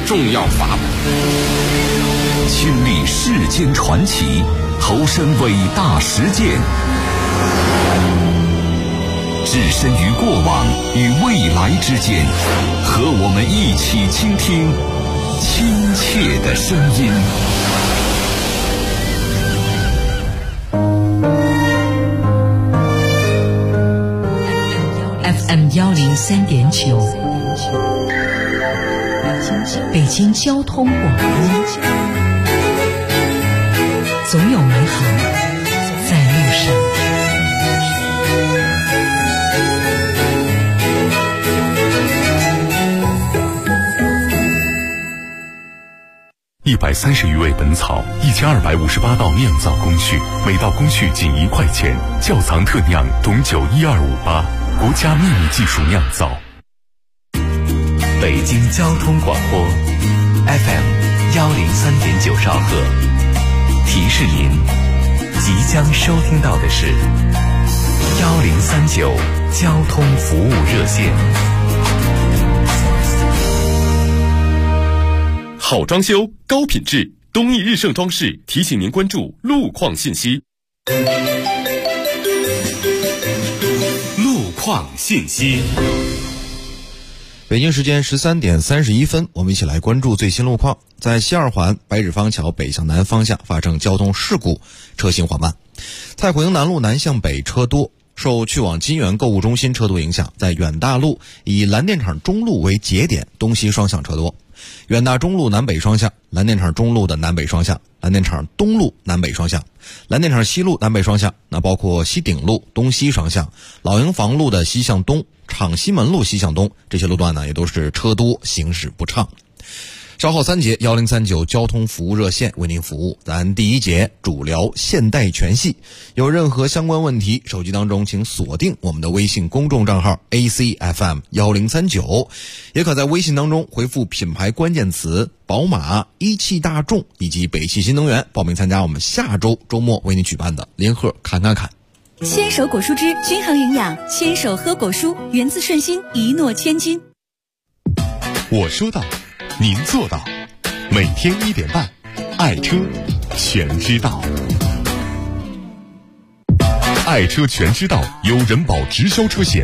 重要法宝。亲历世间传奇，投身伟大实践，置身于过往与未来之间，和我们一起倾听亲切的声音。 FM 103.9，北京交通广播，总有美好在路上。 130余味本草，1258道酿造工序，每道工序仅1块钱。窖藏特酿董酒12588，国家秘密技术酿造。 北京交通广播 FM 103.9兆赫，提示您即将收听到的是1039交通服务热线。 好装修，高品质，东义日盛装饰提醒您关注路况信息。路况信息。 北京时间13点31分，我们一起来关注最新路况。在西二环白纸坊桥北向南方向发生交通事故，车行缓慢。蔡虎营南路南向北车多，受去往金源购物中心车多影响，在远大路以蓝电厂中路为节点，东西双向车多。远大中路南北双向，蓝电厂中路的南北双向，蓝电厂东路南北双向，蓝电厂西路南北双向，那包括西顶路东西双向，老营房路的西向东，厂西门路西向东，这些路段呢也都是车多，行驶不畅。稍后3节1039交通服务热线为您服务。咱第1节主聊现代全系，有任何相关问题，手机当中请锁定我们的微信公众账号 ACFM 1039，也可在微信当中回复品牌关键词宝马、一汽大众以及北汽新能源，报名参加我们下周周末为您举办的联合侃侃侃。 牵手果蔬汁均衡营养，牵手喝果蔬，源自顺心，一诺千金。 我说到，您做到，每天1点半，爱车全知道。爱车全知道由人保直销车险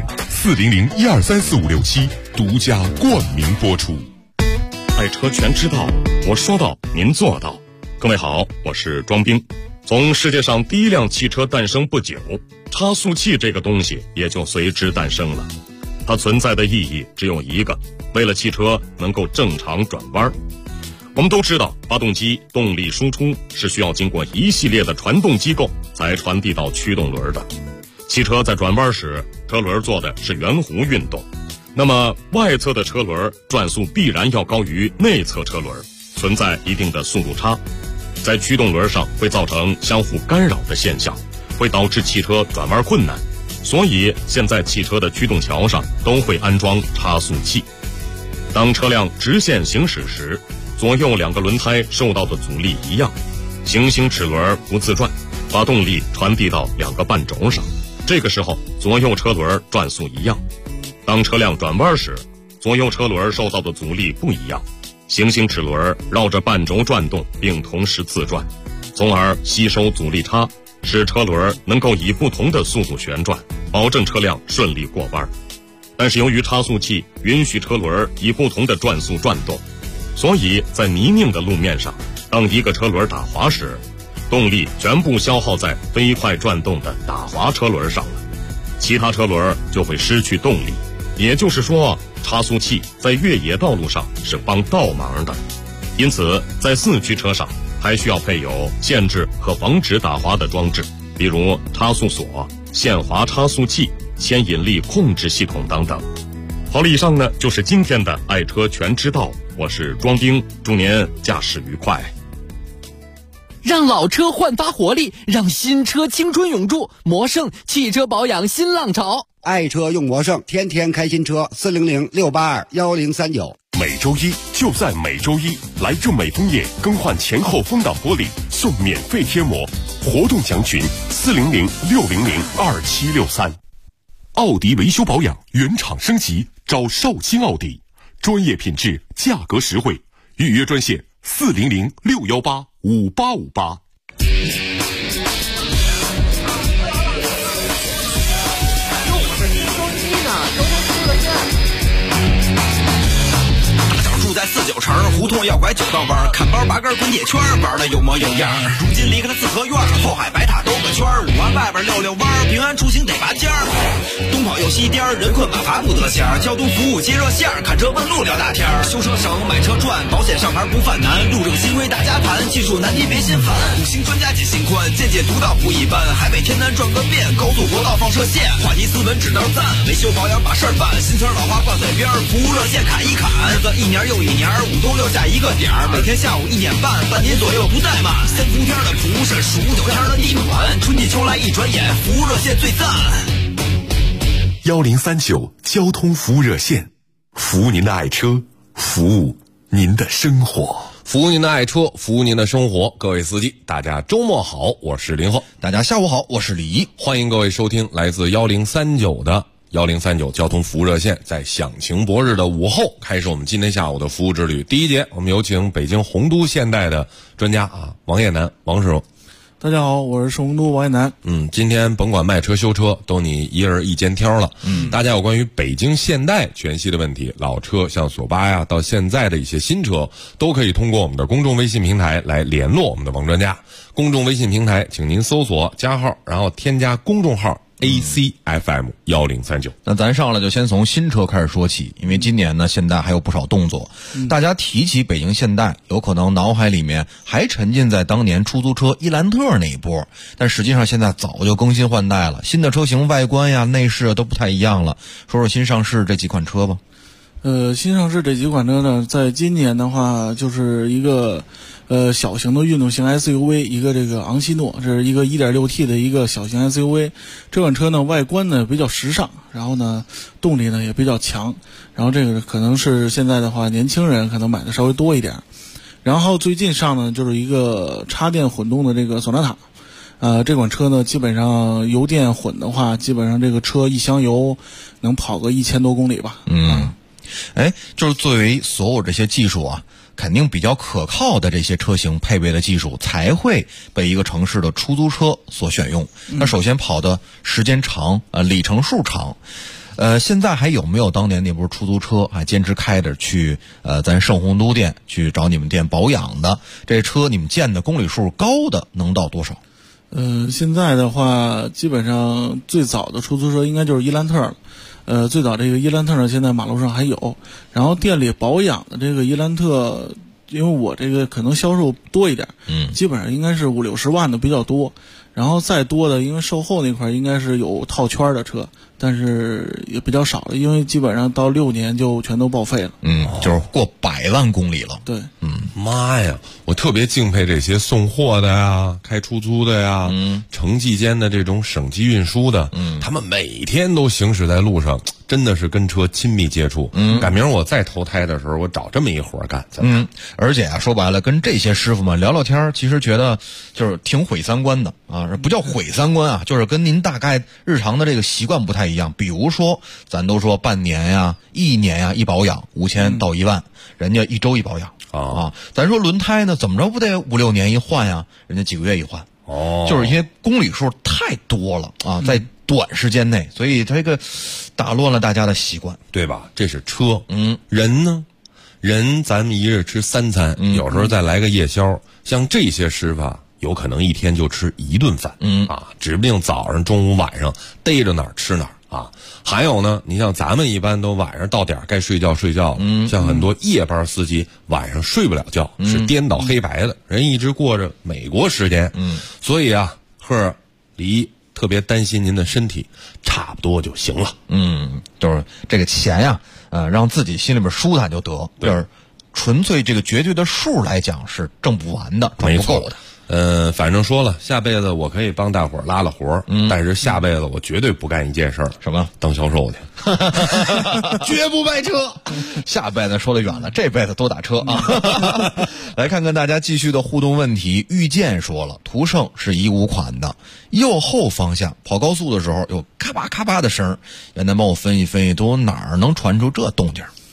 400123456独家冠名播出。 爱车全知道，我说到，您做到。各位好，我是庄兵。从世界上第一辆汽车诞生不久，差速器这个东西也就随之诞生了。它存在的意义只有一个，为了汽车能够正常转弯。我们都知道，发动机动力输出是需要经过一系列的传动机构才传递到驱动轮的。汽车在转弯时，车轮做的是圆弧运动，那么外侧的车轮转速必然要高于内侧车轮，存在一定的速度差，在驱动轮上会造成相互干扰的现象，会导致汽车转弯困难。所以现在汽车的驱动桥上都会安装差速器。当车辆直线行驶时，左右2个轮胎受到的阻力一样，行星齿轮不自转，把动力传递到2个半轴上，这个时候左右车轮转速一样。当车辆转弯时，左右车轮受到的阻力不一样，行星齿轮绕着半轴转动并同时自转，从而吸收阻力差，使车轮能够以不同的速度旋转，保证车辆顺利过弯。但是由于差速器允许车轮以不同的转速转动，所以在泥泞的路面上，当一个车轮打滑时，动力全部消耗在飞快转动的打滑车轮上了，其他车轮就会失去动力。也就是说，差速器在越野道路上是帮倒忙的。因此在4驱车上还需要配有限制和防止打滑的装置，比如差速锁、限滑差速器、牵引力控制系统等等。好了，以上呢就是今天的爱车全知道，我是庄兵，祝您驾驶愉快。 让老车焕发活力，让新车青春永驻。魔胜汽车保养新浪潮， 爱车用魔胜，天天开新车。400-682-1039。 每周一就在每周一，来至美丰业更换前后风挡玻璃送免费贴膜，活动详询400-600-2763。奥迪维修保养原厂升级，找绍兴奥迪，专业品质，价格实惠， 预约专线400-618-5858。 在49城胡同要拐9道弯，看包拔根滚铁圈，玩的有模有样。如今离开了四合院，后海白塔兜个圈，5环外边溜溜弯，平安出行得拔尖儿。东跑又西颠，人困马乏不得闲。交通服务接热线，看车问路聊大天。修车省买车赚，保险上牌不犯难。路政新规大家谈，技术难题别心烦。5星专家解心宽，见解独到不一般。海北天南转个遍，高速国道放射线。话题斯文指道赞，维修保养把事儿办。新词老话挂嘴边，服务热线砍一砍。日子一年又一年，5冬6夏一个点儿，每天下午1点半，半年左右不怠慢。3伏天的辐射，15、9天的地暖，春季秋来一转眼，服务热线最赞。 1039交通服务热线，服务您的爱车，服务您的生活。 服务您的爱车，服务您的生活。各位司机，大家周末好，我是林鹤。 大家下午好，我是李怡。 欢迎各位收听来自1039的1039交通服务热线，在响晴博日的午后开始我们今天下午的服务之旅。第一节，我们有请北京洪都现代的专家王业南王师傅。 大家好，我是洪都王业南。 今天甭管卖车修车，都你一人一肩挑了。大家有关于北京现代全系的问题，老车像索八呀，到现在的一些新车，都可以通过我们的公众微信平台来联络我们的王专家。公众微信平台，请您搜索加号，然后添加公众号ACFM 1039。 那咱上来就先从新车开始说起，因为今年呢，现代还有不少动作。大家提起北京现代，有可能脑海里面还沉浸在当年出租车伊兰特那一波，但实际上现在早就更新换代了，新的车型外观呀、内饰都不太一样了。说说新上市这几款车吧。 新上市这几款车呢，在今年的话，就是一个小型的运动型 SUV， 一个这个昂希诺，这是一个 1.6T 的一个小型 SUV。这款车呢，外观呢比较时尚，然后呢动力呢也比较强，然后这个可能是现在的话年轻人可能买的稍微多一点。然后最近上呢就是一个插电混动的这个索纳塔。这款车呢，基本上油电混的话，基本上这个车一箱油能跑个1000多公里吧。 就是作为所有这些技术啊，肯定比较可靠的这些车型配备的技术，才会被一个城市的出租车所选用。那首先跑的时间长，里程数长。现在还有没有当年那部出租车还坚持开着去咱盛洪都店去找你们店保养的？这车你们见的公里数高的能到多少？ 现在的话，基本上最早的出租车应该就是伊兰特了。最早这个伊兰特呢，现在马路上还有。然后店里保养的这个伊兰特，因为我这个可能销售多一点，基本上应该是50、60万的比较多。然后再多的，因为售后那块应该是有套圈的车，但是也比较少了，因为基本上到6年就全都报废了。 就是过100万公里了。 对， 妈呀，我特别敬佩这些送货的呀、开出租的呀、城际间的这种省级运输的，他们每天都行驶在路上，真的是跟车亲密接触。赶明儿我再投胎的时候，我找这么一活干。 而且说白了，跟这些师傅们聊聊天，其实觉得就是挺毁三观的啊，不叫毁三观啊，就是跟您大概日常的这个习惯不太一样。比如说，咱都说半年呀、1年呀一保养5000到1万，人家1周一保养啊。咱说轮胎呢，怎么着不得5、6年一换呀？人家几个月一换。就是因为公里数太多了啊，在短时间内，所以这个打乱了大家的习惯， 对吧？这是车。人呢？人咱们一日吃3餐，有时候再来个夜宵。像这些师傅有可能一天就吃1顿饭，指不定早上、中午、晚上逮着哪儿吃哪儿啊。还有呢，你像咱们一般都晚上到点该睡觉睡觉，像很多夜班司机晚上睡不了觉，是颠倒黑白的，人一直过着美国时间，所以李特别担心您的身体，差不多就行了。 就是这个钱呀，让自己心里边舒坦就得，就是纯粹这个绝对的数来讲是挣不完的，赚不够的。 反正说了，下辈子我可以帮大伙儿拉了活，但是下辈子我绝对不干一件事儿， 什么？ 当销售去， 绝不卖车。下辈子说得远了，这辈子多打车啊！来看看大家继续的互动问题。遇见说了，途胜是15款的，右后方向跑高速的时候有咔吧咔吧的声，也能帮我分析分析，都哪儿能传出这动静？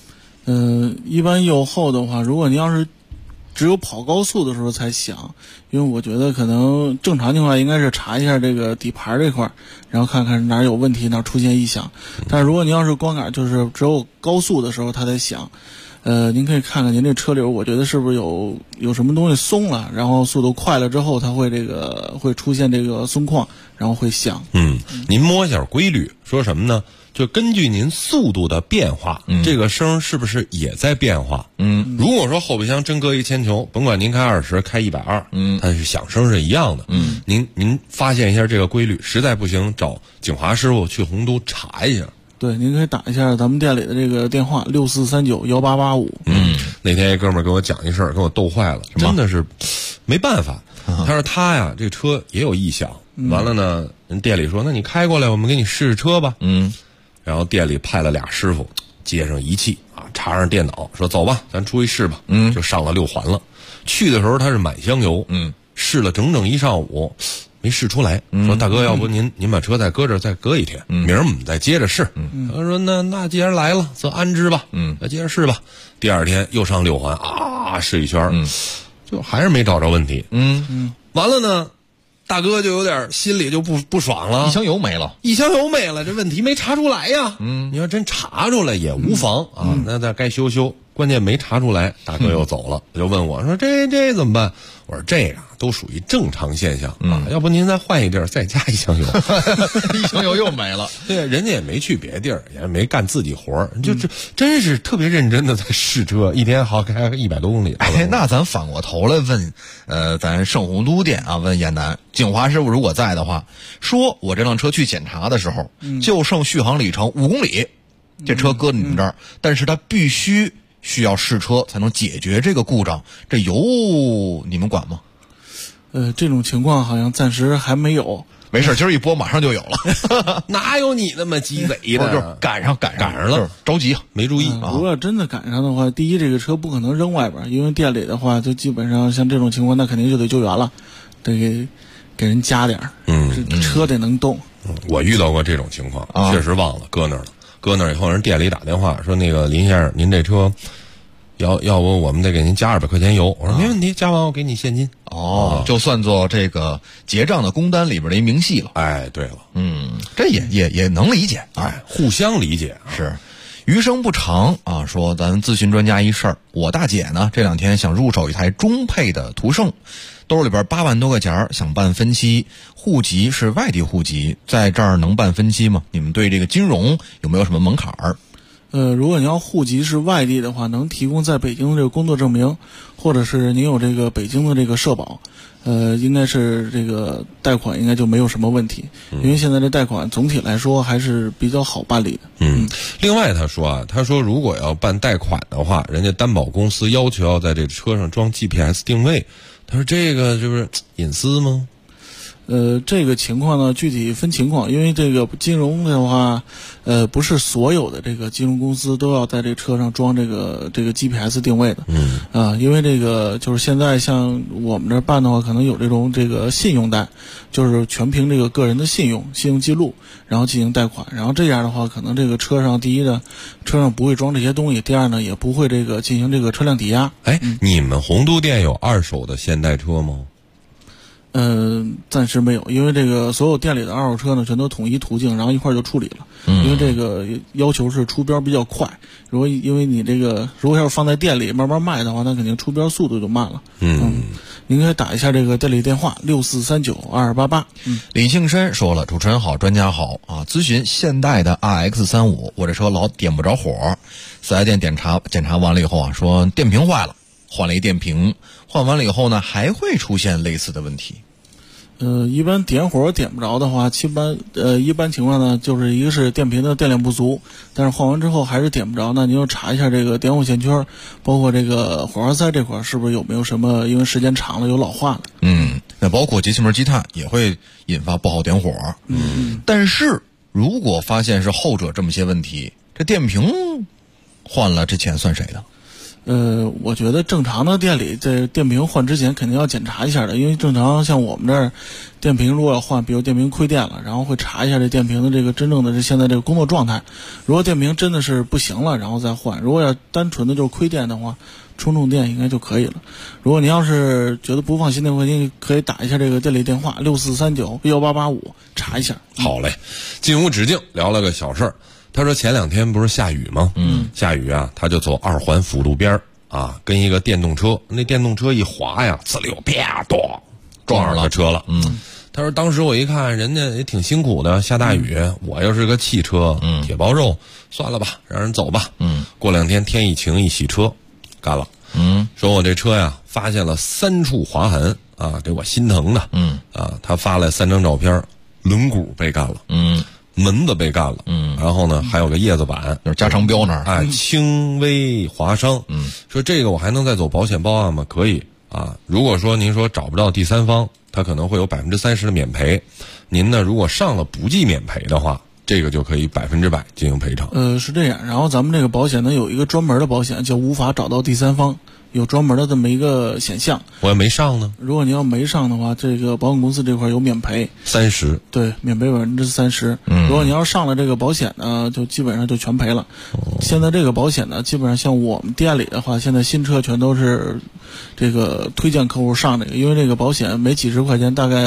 一般右后的话，如果您要是只有跑高速的时候才响，因为我觉得可能正常情况应该是查一下这个底盘这块，然后看看哪儿有问题，哪儿出现异响。但是如果您要是光杆就是只有高速的时候它才响，您可以看看您这车流，我觉得是不是有什么东西松了，然后速度快了之后，它会会出现这个松旷，然后会响。 您摸一下规律，说什么呢？就根据您速度的变化，这个声是不是也在变化？如果说后备箱真搁一铅球，甭管您开20，开120，它是响声是一样的。您发现一下这个规律，实在不行找景华师傅去洪都查一下。 对，您可以打一下咱们店里的这个电话64391885。 那天一哥们儿跟我讲一事儿，给我逗坏了，真的是没办法。他说他呀，这车也有异响，完了呢，人店里说，那你开过来，我们给你试试车吧。然后店里派了俩师傅，接上仪器啊，插上电脑，说走吧，咱出去试吧。就上了6环了。去的时候他是满箱油，试了整整一上午，没试出来。说大哥，要不您把车再搁这儿，再搁一天，明儿我们再接着试。他说那既然来了，则安之吧。再接着试吧。第二天又上6环啊，试一圈，就还是没找着问题。完了呢。大哥就有点心里就不爽了， 一箱油没了， 这问题没查出来呀。你要真查出来也无妨啊，那该修。关键没查出来，大哥又走了，就问我说这怎么办？我说这个都属于正常现象啊，要不您再换一地儿再加一箱油， 一箱油又没了。 对，人家也没去别地儿，也没干自己活儿，就真是特别认真的在试车，一天好开100多公里。 那咱反过头来问，咱盛洪都店啊，问燕南景华师傅如果在的话，说我这辆车去检查的时候，就剩续航里程5公里，这车搁你们这儿，但是它必须需要试车才能解决这个故障，这油你们管吗？ 这种情况好像暂时还没有。 没事，今儿一播马上就有了。 哪有你那么鸡贼的？ 就是赶上了，着急没注意。 如果真的赶上的话，第一，这个车不可能扔外边，因为店里的话，就基本上像这种情况，那肯定就得救援了，得给人加点儿。车得能动。 我遇到过这种情况，确实忘了搁那儿了。搁那儿以后，人店里打电话说：“那个林先生，您这车要不我们得给您加200块钱油。”我说：“没问题，加完我给你现金。” 就算作这个结账的工单里边的一明细了。 哎，对了， 这也能理解， 互相理解是。余生不长啊，说咱咨询专家一事儿，我大姐呢这2天想入手一台中配的途胜，兜里边8万多块钱，想办分期，户籍是外地户籍，在这儿能办分期吗？你们对这个金融有没有什么门槛儿？ 如果你要户籍是外地的话，能提供在北京的这个工作证明，或者是您有这个北京的这个社保，应该是这个贷款应该就没有什么问题，因为现在这贷款总体来说还是比较好办理的。 另外他说如果要办贷款的话，人家担保公司要求要在这车上装 GPS 定位，他说这个就是隐私吗？ 这个情况呢，具体分情况，因为这个金融的话，不是所有的这个金融公司都要在这车上装这个 GPS 定位的。因为这个就是现在像我们这办的话，可能有这种这个信用贷，就是全凭这个个人的信用记录，然后进行贷款，然后这样的话，可能这个车上第一呢，车上不会装这些东西，第二呢，也不会这个进行这个车辆抵押。 你们洪都店有2手的现代车吗？ 暂时没有，因为这个所有店里的2手车呢，全都统一途径，然后一块就处理了。因为这个要求是出标比较快，因为你这个如果要是放在店里慢慢卖的话，那肯定出标速度就慢了。您可以打一下这个店里电话64392288。 李庆深说了，主持人好，专家好啊！咨询现代的 RX35，我这车老点不着火，4S店检查完了以后啊，说电瓶坏了，换了一电瓶，换完了以后呢，还会出现类似的问题。 一般点火点不着的话，一般情况呢，就是一个是电瓶的电量不足，但是换完之后还是点不着，那您就查一下这个点火线圈，包括这个火花塞这块是不是有没有什么，因为时间长了有老化了。 那包括节气门积碳也会引发不好点火。但是如果发现是后者这么些问题，这电瓶换了，这钱算谁的？ 我觉得正常的店里在电瓶换之前肯定要检查一下的，因为正常像我们这儿电瓶如果要换，比如电瓶亏电了，然后会查一下这电瓶的这个真正的这现在这个工作状态。如果电瓶真的是不行了，然后再换。如果要单纯的就是亏电的话，充电应该就可以了。如果您要是觉得不放心的话，您可以打一下这个店里电话64391885查一下。 好嘞，进屋指径聊了个小事儿。他说前2天不是下雨吗？下雨啊，他就走2环辅路边啊，跟一个电动车，那电动车一滑呀，呲溜啪咚撞上了车了。他说当时我一看人家也挺辛苦的，下大雨，我要是个汽车，铁包肉，算了吧，让人走吧。过2天天一晴一洗车，干了。说我这车呀发现了3处划痕啊，给我心疼的。他发来3张照片，轮毂被干了。门子被干了，然后呢，还有个叶子板， 就是加长标那儿， 哎，轻微划伤，说这个我还能再走保险报案吗？可以啊。如果说您说找不到第三方，他可能会有30%的免赔。您呢，如果上了不计免赔的话，这个就可以100%进行赔偿。 是这样。然后咱们这个保险呢，有一个专门的保险叫无法找到第三方。有专门的这么一个选项。 我要没上呢？ 如果你要没上的话，这个保险公司这块有免赔 30%， 对，免赔30%。如果你要上了这个保险呢，就基本上就全赔了。现在这个保险呢，基本上像我们店里的话，现在新车全都是这个推荐客户上这个，因为这个保险没几十块钱，大概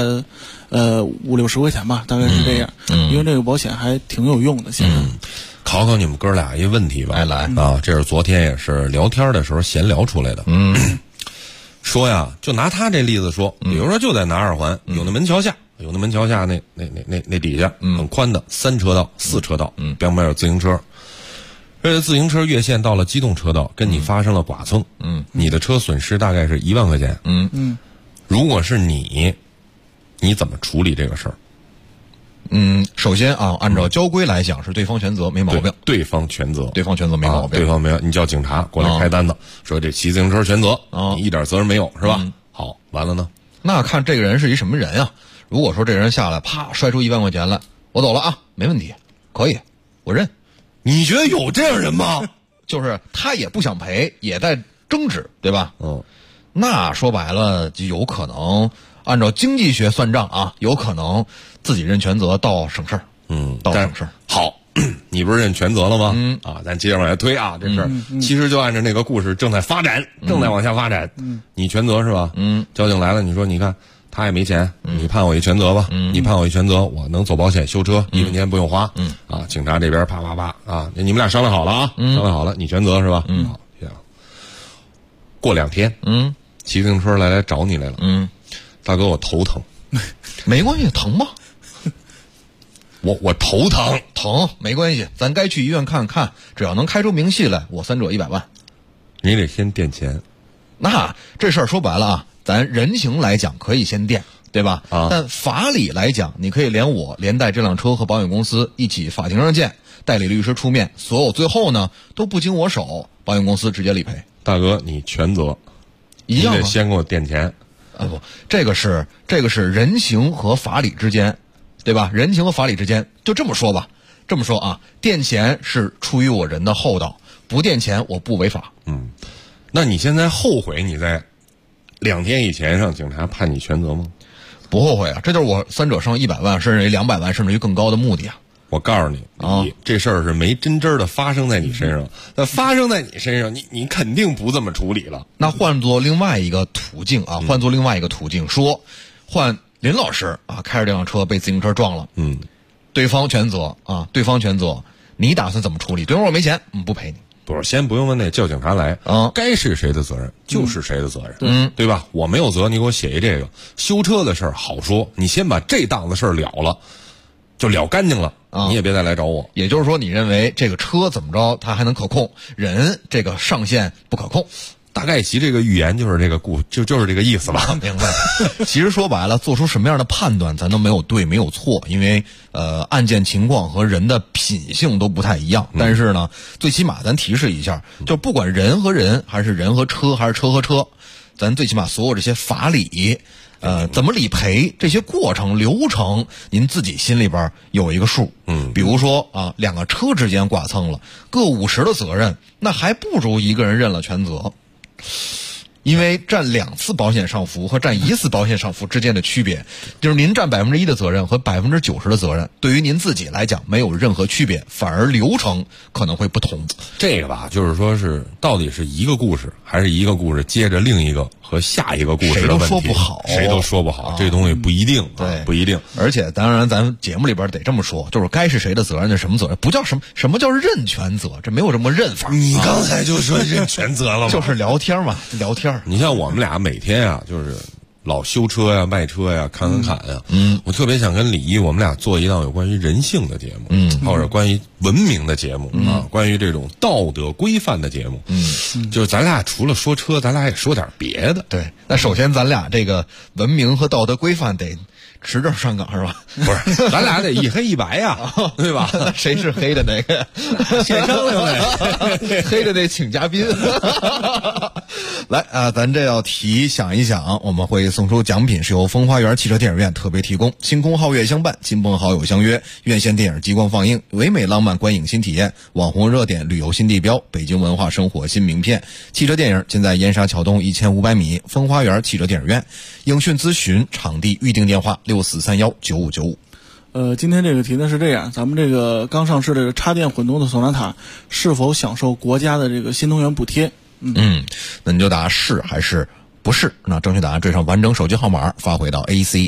50-60块钱吧，大概是这样。因为这个保险还挺有用的，现在。 考考你们哥俩一个问题吧，来啊！这是昨天也是聊天的时候闲聊出来的。说呀，就拿他这例子说，比如说就在南2环，有那门桥下，那底下很宽的3车道、4车道，边边有自行车。这自行车越线到了机动车道，跟你发生了剐蹭，你的车损失大概是1万块钱。如果是你怎么处理这个事儿？ 首先啊，按照交规来讲是对方全责，没毛病。 对方全责没毛病。 对方没有，你叫警察过来开单子，说这骑自行车全责，你一点责任没有，是吧？好，完了呢？ 那看这个人是一什么人啊？如果说这人下来啪摔出1万块钱来，我走了啊，没问题，可以，我认。 你觉得有这样人吗？ 就是他也不想赔，也在争执，对吧？那说白了就有可能按照经济学算账啊，有可能自己认全责到省事儿。到省事儿。 好，你不是认全责了吗？咱接着往下推啊，这事儿其实就按照那个故事正在发展，正在往下发展。你全责是吧？交警来了，你说你看他也没钱，你判我一全责吧。你判我一全责，我能走保险修车，1分钱不用花。警察这边啪啪啪啊，你们俩商量好了啊，商量好了，你全责是吧？好，行。过2天，骑自行车来找你来了。大哥，我头疼。 没关系，疼吗？ 我头疼没关系，咱该去医院看看，只要能开出明细来，我3者100万。 你得先垫钱。 那这事儿说白了啊，咱人情来讲可以先垫，对吧？但法理来讲，你可以连带这辆车和保险公司一起法庭上见，代理律师出面，所有最后呢都不经我手，保险公司直接理赔。 大哥，你全责， 一样， 你得先给我垫钱。 不，这个是人情和法理之间。对吧？人情和法理之间，就这么说吧。这么说啊，垫钱是出于我人的厚道，不垫钱我不违法。 那你现在后悔你在2天以前让警察判你全责吗？ 不后悔啊，这就是我3者上100万，甚至于200万，甚至于更高的目的啊。 我告诉你，这事儿是没真的发生在你身上，那发生在你身上，你肯定不这么处理了。 那换作另外一个途径啊，说换林老师啊，开着这辆车被自行车撞了，对方全责啊，你打算怎么处理？对方说没钱，不赔你。 不是，先不用问那叫警察来该是谁的责任就是谁的责任，对吧？我没有责，你给我写一这个修车的事儿好说，你先把这档子事儿了，就了干净了，你也别再来找我。 也就是说，你认为这个车怎么着，它还能可控，人这个上限不可控。 大概其这个预言就是这个就是这个意思吧。 明白。其实说白了，做出什么样的判断，咱都没有对，没有错，因为案件情况和人的品性都不太一样。但是呢，最起码咱提示一下，就不管人和人，还是人和车，还是车和车， 咱最起码所有这些法理，怎么理赔这些过程流程，您自己心里边有一个数。比如说啊，两个车之间剐蹭了，各50的责任，那还不如一个人认了全责。因为占2次保险上浮和占1次保险上浮之间的区别，就是您占1%的责任和90%的责任，对于您自己来讲没有任何区别，反而流程可能会不同。 这个吧，就是说是到底是一个故事，还是一个故事接着另一个和下一个故事的问题， 谁都说不好， 谁都说不好，这东西不一定， 对， 不一定。 而且当然，咱节目里边得这么说，就是该是谁的责任就什么责任，不叫什么叫认全责，这没有这么认法。 你刚才就说认全责了吗？ 就是聊天嘛，聊天。 你像我们俩每天啊，就是老修车呀、卖车呀、砍呀。我特别想跟李一，我们俩做一档有关于人性的节目，或者关于文明的节目啊，关于这种道德规范的节目。就是咱俩除了说车，咱俩也说点别的。 对，那首先咱俩这个文明和道德规范得持证上岗是吧？ 不是，咱俩得一黑一白呀，对吧？ 谁是黑的那个？ 先商量呗。 黑的那请嘉宾。来啊，咱这要想一想，我们会送出奖品，是由风花园汽车电影院特别提供，星空皓月相伴，亲朋好友相约，院线电影激光放映，唯美浪漫观影新体验，网红热点旅游新地标，北京文化生活新名片。汽车电影尽在燕莎桥东1500米风花园汽车电影院。影讯咨询场地预订电话64319595。 今天这个题呢是这样，咱们这个刚上市的插电混动的索纳塔是否享受国家的这个新能源补贴？ 那你就答是还是不是？那正确答案缀上完整手机号码发回到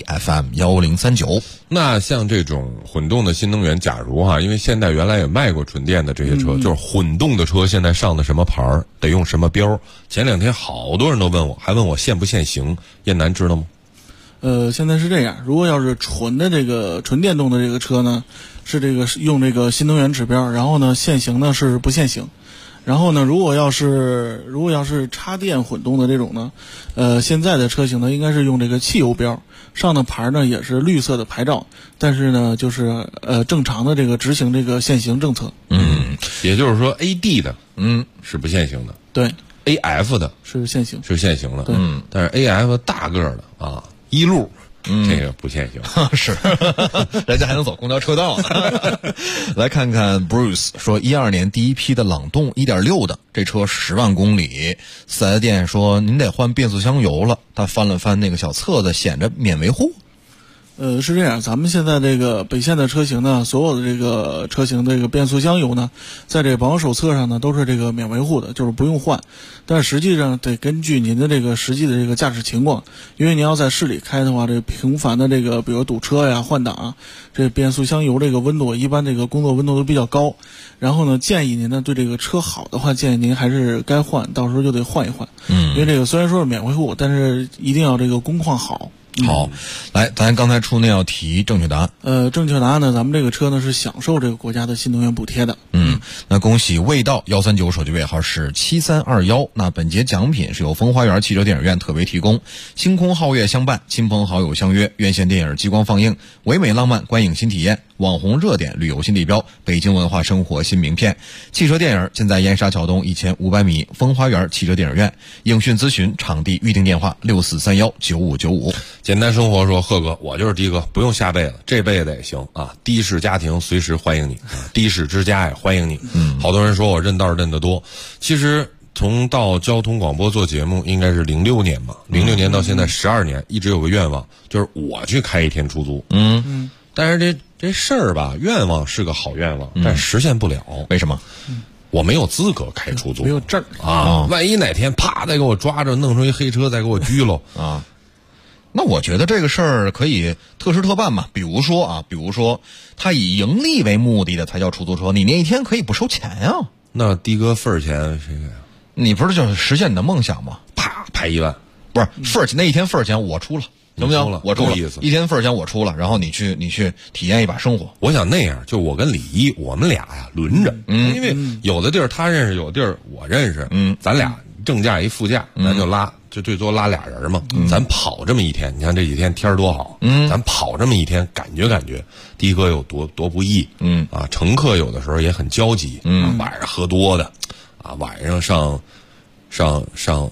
ACFM1039。 那像这种混动的新能源，假如因为现代原来也卖过纯电的这些车，就是混动的车现在上的什么牌儿，得用什么标？前2天好多人都问我，还问我限不限行，燕南知道吗？ 现在是这样，如果要是纯电动的这个车呢，是用这个新能源指标，然后呢限行呢是不限行。然后呢，如果要是插电混动的这种呢，现在的车型呢应该是用这个汽油标，上的牌呢也是绿色的牌照，但是呢就是正常的这个执行这个限行政策。 也就是说 AD 的是不限行的， 对 ，AF 的是限行的， 对， 但是 AF 大个的啊，一路。这个不限行。 是，人家还能走公交车道呢。来看看 Bruce 说，12年第一批的朗动 1.6 的这车10万公里，4S店说您得换变速箱油了。他翻了翻那个小册子，显着免维护。 是这样，咱们现在这个北线的车型呢，所有的这个车型这个变速箱油呢，在这个保养手册上呢都是这个免维护的，就是不用换。但实际上得根据您的这个实际的这个驾驶情况，因为您要在市里开的话，这频繁的这个比如堵车呀、换挡，这变速箱油这个温度一般这个工作温度都比较高。然后呢，建议您呢对这个车好的话，建议您还是该换，到时候就得换一换。因为这个虽然说是免维护，但是一定要这个工况好。 好，来，咱刚才出那道题，正确答案。 正确答案呢，咱们这个车呢是享受这个国家的新能源补贴的。 那恭喜味道139，手机尾号是7321。那本节奖品是由风花园汽车电影院特别提供，星空皓月相伴，亲朋好友相约，院线电影激光放映，唯美浪漫观影新体验，网红热点旅游新地标，北京文化生活新名片。汽车电影尽在燕莎桥东1500米风花园汽车电影院。影讯咨询场地预订电话64319595。 简单生活说，贺哥，我就是的哥，不用下辈子，这辈子也行啊。的士家庭随时欢迎你，的士之家也欢迎你。好多人说我认道认得多，其实从到交通广播做节目应该是06年嘛，06年到现在12年，一直有个愿望，就是我去开一天出租。但是这事儿吧，愿望是个好愿望，但实现不了。 为什么？ 我没有资格开出租， 没有证啊！万一哪天啪再给我抓着，弄出一黑车再给我拘喽啊！那我觉得这个事儿可以特事特办嘛。比如说他以盈利为目的的才叫出租车，你那一天可以不收钱呀。 那的哥份儿钱谁给啊？ 你不是就是实现你的梦想吗？ 啪拍1万， 不是份儿钱，那一天份儿钱我出了。行不行？我出了一天份钱我出了，然后你去体验一把生活。 我想那样，就我跟李一，我们俩呀轮着，因为有的地儿他认识，有的地儿我认识，咱俩正驾一副驾，咱就最多拉俩人嘛，咱跑这么一天，你看这几天天多好，咱跑这么一天，感觉的哥有多不易，乘客有的时候也很焦急，晚上喝多的，晚上上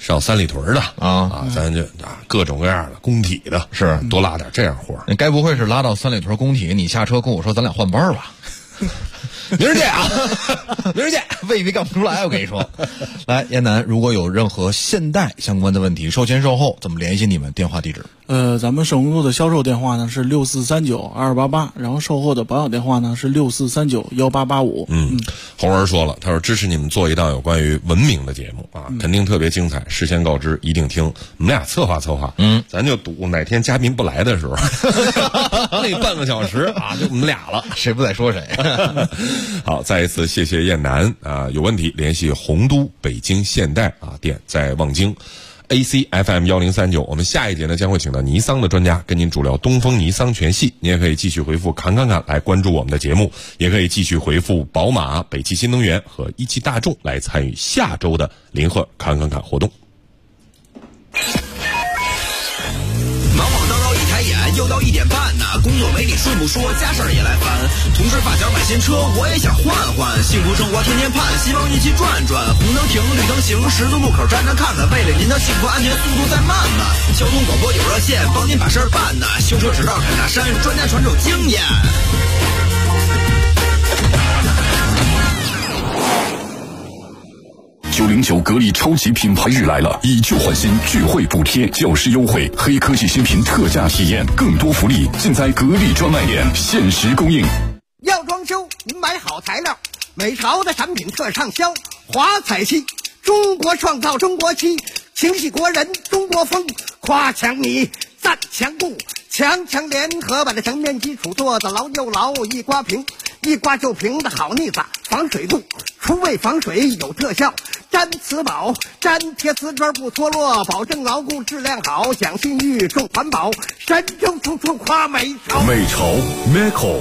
上三里屯的咱就各种各样的工体的， 是多拉点这样活。 你该不会是拉到三里屯工体，你下车跟我说咱俩换班吧？明儿见啊，明儿见，未必干不出来。我跟你说，来，燕南，如果有任何现代相关的问题，售前售后怎么联系你们？电话地址？ 咱们圣红路的销售电话呢是64392288，然后售后的保养电话呢是64391885。 红儿说了，他说支持你们做一档有关于文明的节目啊，肯定特别精彩，事先告知，一定听。我们俩策划，咱就赌哪天嘉宾不来的时候，那半个小时啊，就我们俩了， 谁不在说谁。 好，再一次谢谢燕南啊，有问题联系洪都北京现代店，在望京。ACFM 1039，我们下一节呢将会请到尼桑的专家跟您主聊东风尼桑全系。您也可以继续回复侃来关注我们的节目，也可以继续回复宝马、北汽新能源和一汽大众来参与下周的林鹤侃活动。 忙忙叨叨一抬眼又到1点半呢，工作没你顺不说，家事儿也来烦。同事发小买新车，我也想换换，幸福生活天天盼，希望一起转转。红灯停，绿灯行，十字路口站站看看，为了您的幸福安全，速度再慢慢。交通广播有热线，帮您把事儿办呢。修车只道砍大山，专家传授经验。 909格力超级品牌日来了，以旧换新，聚会补贴，教师优惠，黑科技新品特价体验，更多福利尽在格力专卖店，限时供应。 要装修，您买好材料，美潮的产品特畅销，华彩漆，中国创造中国漆，情系国人中国风，夸强你赞强固，强联合把这成面基础做得牢又牢，一刮平，一刮就平的好腻子，防水度，除味防水有特效，粘瓷宝，粘贴瓷砖不脱落，保证牢固质量好，讲信誉重环保，神州处处夸美潮。 美潮 Meco。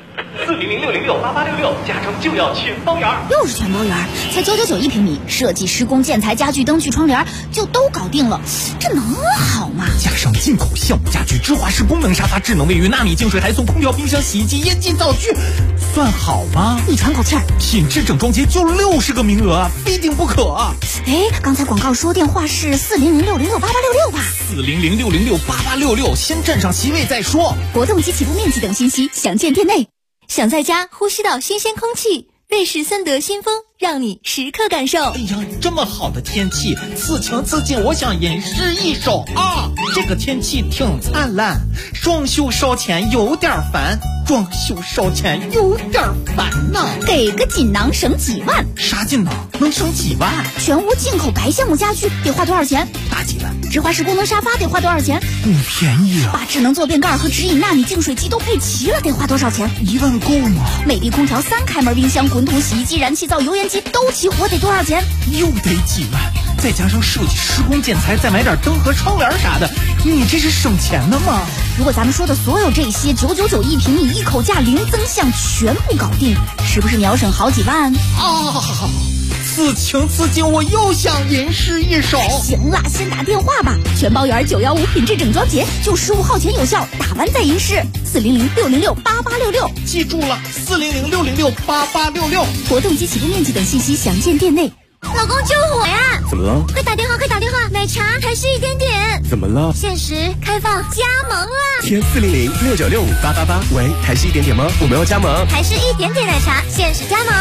400-606-8866，嘉诚就要全包圆。 又是全包圆，才999一平米，设计、施工、建材、家具、灯具、窗帘就都搞定了，这能好吗？ 加上进口项目家具、芝华士功能沙发、智能卫浴、纳米净水，还送空调、冰箱、洗衣机、烟机、灶具，算好吗？ 你喘口气儿， 品质整装节就60个名额，非订不可。 哎，刚才广告说电话是400-606-8866吧 ？400-606-8866，先占上席位再说。 活动及起步面积等信息详见店内。想在家呼吸到新鲜空气，瑞士森德新风让你时刻感受。 哎呀，这么好的天气，此情此景，我想吟诗一首啊！这个天气挺灿烂，装修烧钱有点烦，装修烧钱有点烦呐。 给个锦囊省几万？ 啥锦囊能省几万？ 全屋进口白橡木家具得花多少钱？ 大几万。 芝华士功能沙发得花多少钱？ 不便宜啊。 把智能坐便盖和直饮纳米净水机都配齐了，得花多少钱 ？1万够吗？ 美的空调、3开门冰箱、滚筒洗衣机、燃气灶、油烟机都齐活，得多少钱？ 又得几万，再加上设计、施工、建材，再买点灯和窗帘啥的，你这是省钱的吗？ 如果咱们说的所有这些999一平米，一口价零增项，全部搞定，是不是秒省好几万？ 此情此景，我又想吟诗一首。 行了，先打电话吧。全包圆915品质整装节，就15号前有效，打完再吟诗。400-606-8866， 记住了，400-606-8866。 活动及起步面积等信息详见店内。 老公救火呀！ 怎么了？ 快打电话！奶茶还是1点点。 怎么了？ 限时开放加盟了！ 填400-696-5888。喂，台式1点点吗？我们要加盟。 台式1点点奶茶限时加盟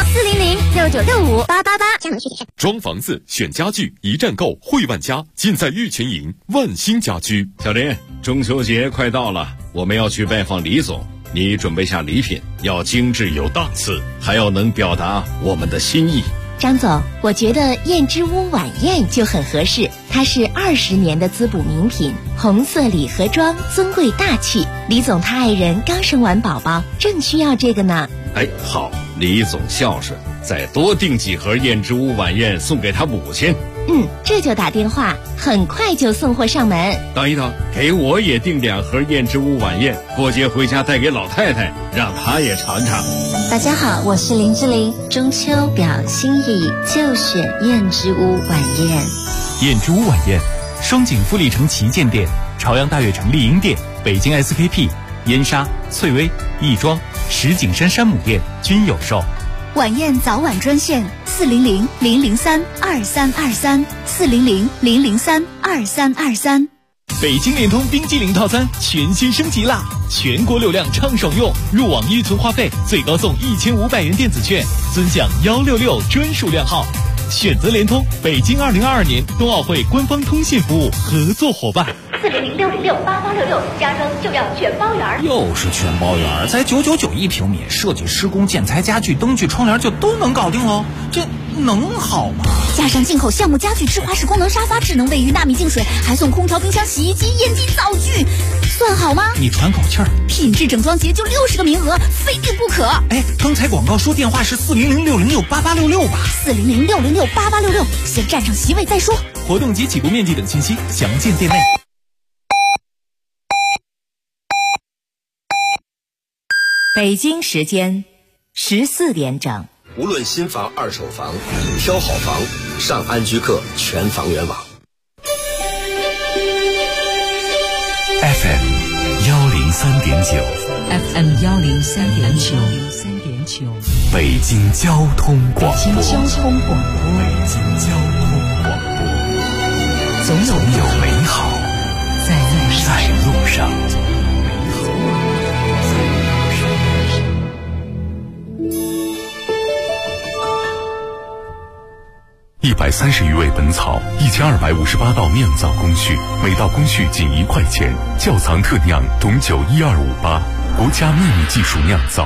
，400-696-5888。加盟具体看。 装房子选家具一站购汇万家，尽在玉泉营万兴家居。 小林，中秋节快到了，我们要去拜访李总，你准备下礼品，要精致有档次，还要能表达我们的心意。 张总，我觉得燕之屋晚宴就很合适，它是20年的滋补名品，红色礼盒装，尊贵大气。李总他爱人刚生完宝宝，正需要这个呢。 哎，好，李总孝顺，再多订几盒燕之屋晚宴送给他母亲。 这就打电话，很快就送货上门。 等一等，给我也订2盒燕之屋晚宴，过节回家带给老太太，让她也尝尝。 大家好，我是林志玲，中秋表心意就选燕之屋晚宴。 燕之屋晚宴，双井富力城旗舰店、朝阳大悦城丽婴店、北京 SKP、燕莎、翠微、亦庄、石景山山姆店均有售。 晚宴早晚专线 400-003-2323，400-003-2323。 北京联通冰激凌套餐全新升级啦！全国流量畅爽用，入网预存话费最高送1500元电子券，尊享166专属量号。选择联通，北京2022年冬奥会官方通信服务合作伙伴。 400-606-8866，家装就要全包圆。 又是全包圆，才999一平米，设计、施工、建材、家具、灯具、窗帘就都能搞定喽，这能好吗？ 加上进口项目家具、智华式功能沙发、智能卫浴、纳米净水，还送空调、冰箱、洗衣机、烟机、灶具，算好吗？ 你喘口气儿。 品质整装节就60个名额，非订不可。 哎，刚才广告说电话是400-606-8866吧 ？400-606-8866，先占上席位再说。 活动及起步面积等信息详见店内。 北京时间14点整。 无论新房、二手房，挑好房，上安居客全房源网。 FM 103.9，FM 103.9， 北京交通广播， 北京交通广播，总有美好在路上。 130余味本草，1258道酿造工序，每道工序仅1块钱。窖藏特酿董酒12588，国家秘密技术酿造。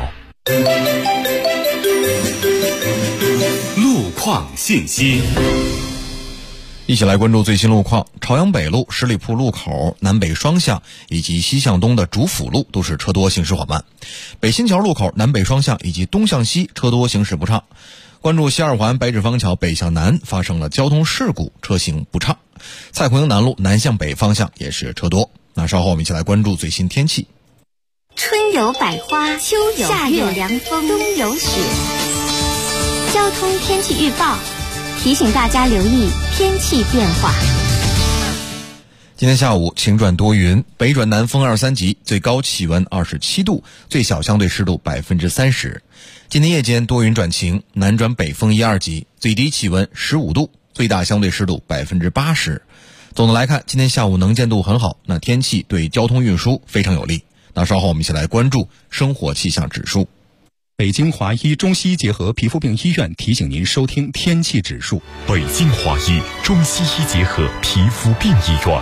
路况信息， 一起来关注最新路况。朝阳北路十里铺路口南北双向以及西向东的主辅路都是车多，行驶缓慢。北新桥路口南北双向以及东向西车多，行驶不畅。关注西二环白纸坊桥北向南发生了交通事故，车行不畅。蔡邝营南路南向北方向也是车多。那稍后我们一起来关注最新天气。 春有百花，秋有夏有凉风，冬有雪。交通天气预报提醒大家留意天气变化。 今天下午晴转多云，北转南风2、3级，最高气温27度，最小相对湿度30%。今天夜间多云转晴，南转北风1、2级，最低气温15度，最大相对湿度80%。总的来看，今天下午能见度很好，那天气对交通运输非常有利。那稍后我们一起来关注生活气象指数。 北京华医中西医结合皮肤病医院提醒您收听天气指数。 北京华医中西医结合皮肤病医院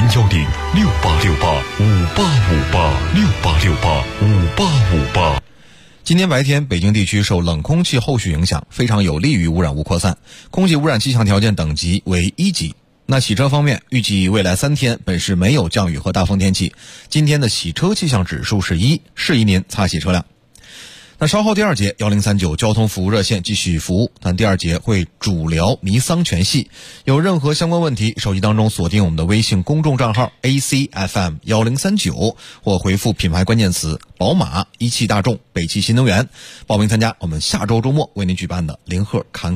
，010-6868-5858，6868-5858。 今天白天，北京地区受冷空气后续影响，非常有利于污染物扩散，空气污染气象条件等级为1级。那洗车方面，预计未来3天本市没有降雨和大风天气，今天的洗车气象指数是1，适宜您擦洗车辆。那稍后第2节1039交通服务热线继续服务，但第2节会主聊尼桑全系。有任何相关问题，手机当中锁定我们的微信公众账号 ACFM 1039，或回复品牌关键词宝马、一汽大众、北汽新能源，报名参加我们下周周末为您举办的零贺侃。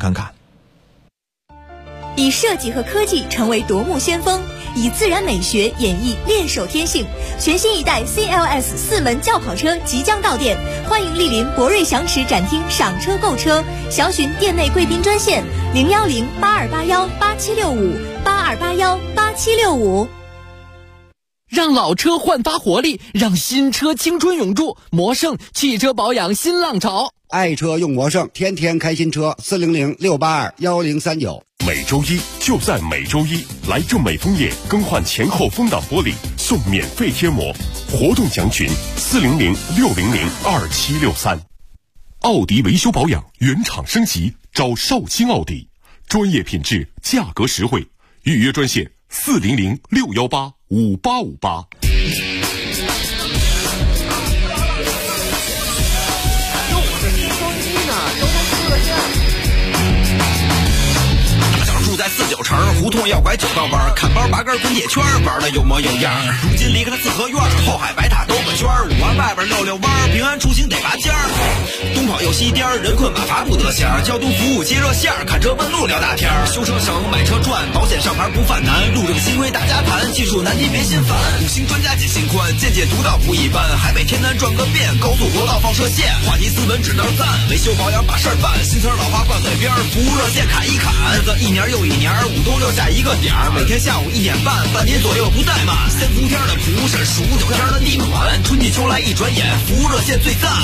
以设计和科技成为夺目先锋，以自然美学演绎练手天性。全新一代 CLS 4门轿跑车即将到店，欢迎莅临博瑞祥驰展厅赏车购车，详询店内贵宾专线010-8281-8765，8281-8765。 让老车焕发活力，让新车青春永驻。魔胜汽车保养新浪潮， 爱车用魔胜，天天开新车。400-682-1039。 每周一就在每周一，来正美枫叶更换前后风挡玻璃送免费贴膜，活动详询400-600-2763。奥迪维修保养原厂升级，找绍兴奥迪，专业品质，价格实惠，预约专线400-618-5858。 住在496 有成，胡同要拐九道弯，看包拔根滚铁圈，玩的有模有样。如今离开了四合院，后海白塔兜个圈，5环外边溜溜弯，平安出行得拔尖儿。东跑右西颠，人困马乏不得闲，交通服务接热线，看车问路聊大天，修车省买车赚，保险上牌不犯难，路政新规大家谈，技术难题别心烦。5星专家解心宽，见解独到不一般，海北天南转个遍，高速国道放射线，话题斯文指道赞，维修保养把事儿办，新词老话挂嘴边，服务热线砍一砍，日子一年又一年，5都留下一个点儿，每天下午1点半，半年左右不怠慢，3伏天的蒲是数9天的地暖，春季秋来一转眼，服务热线最赞。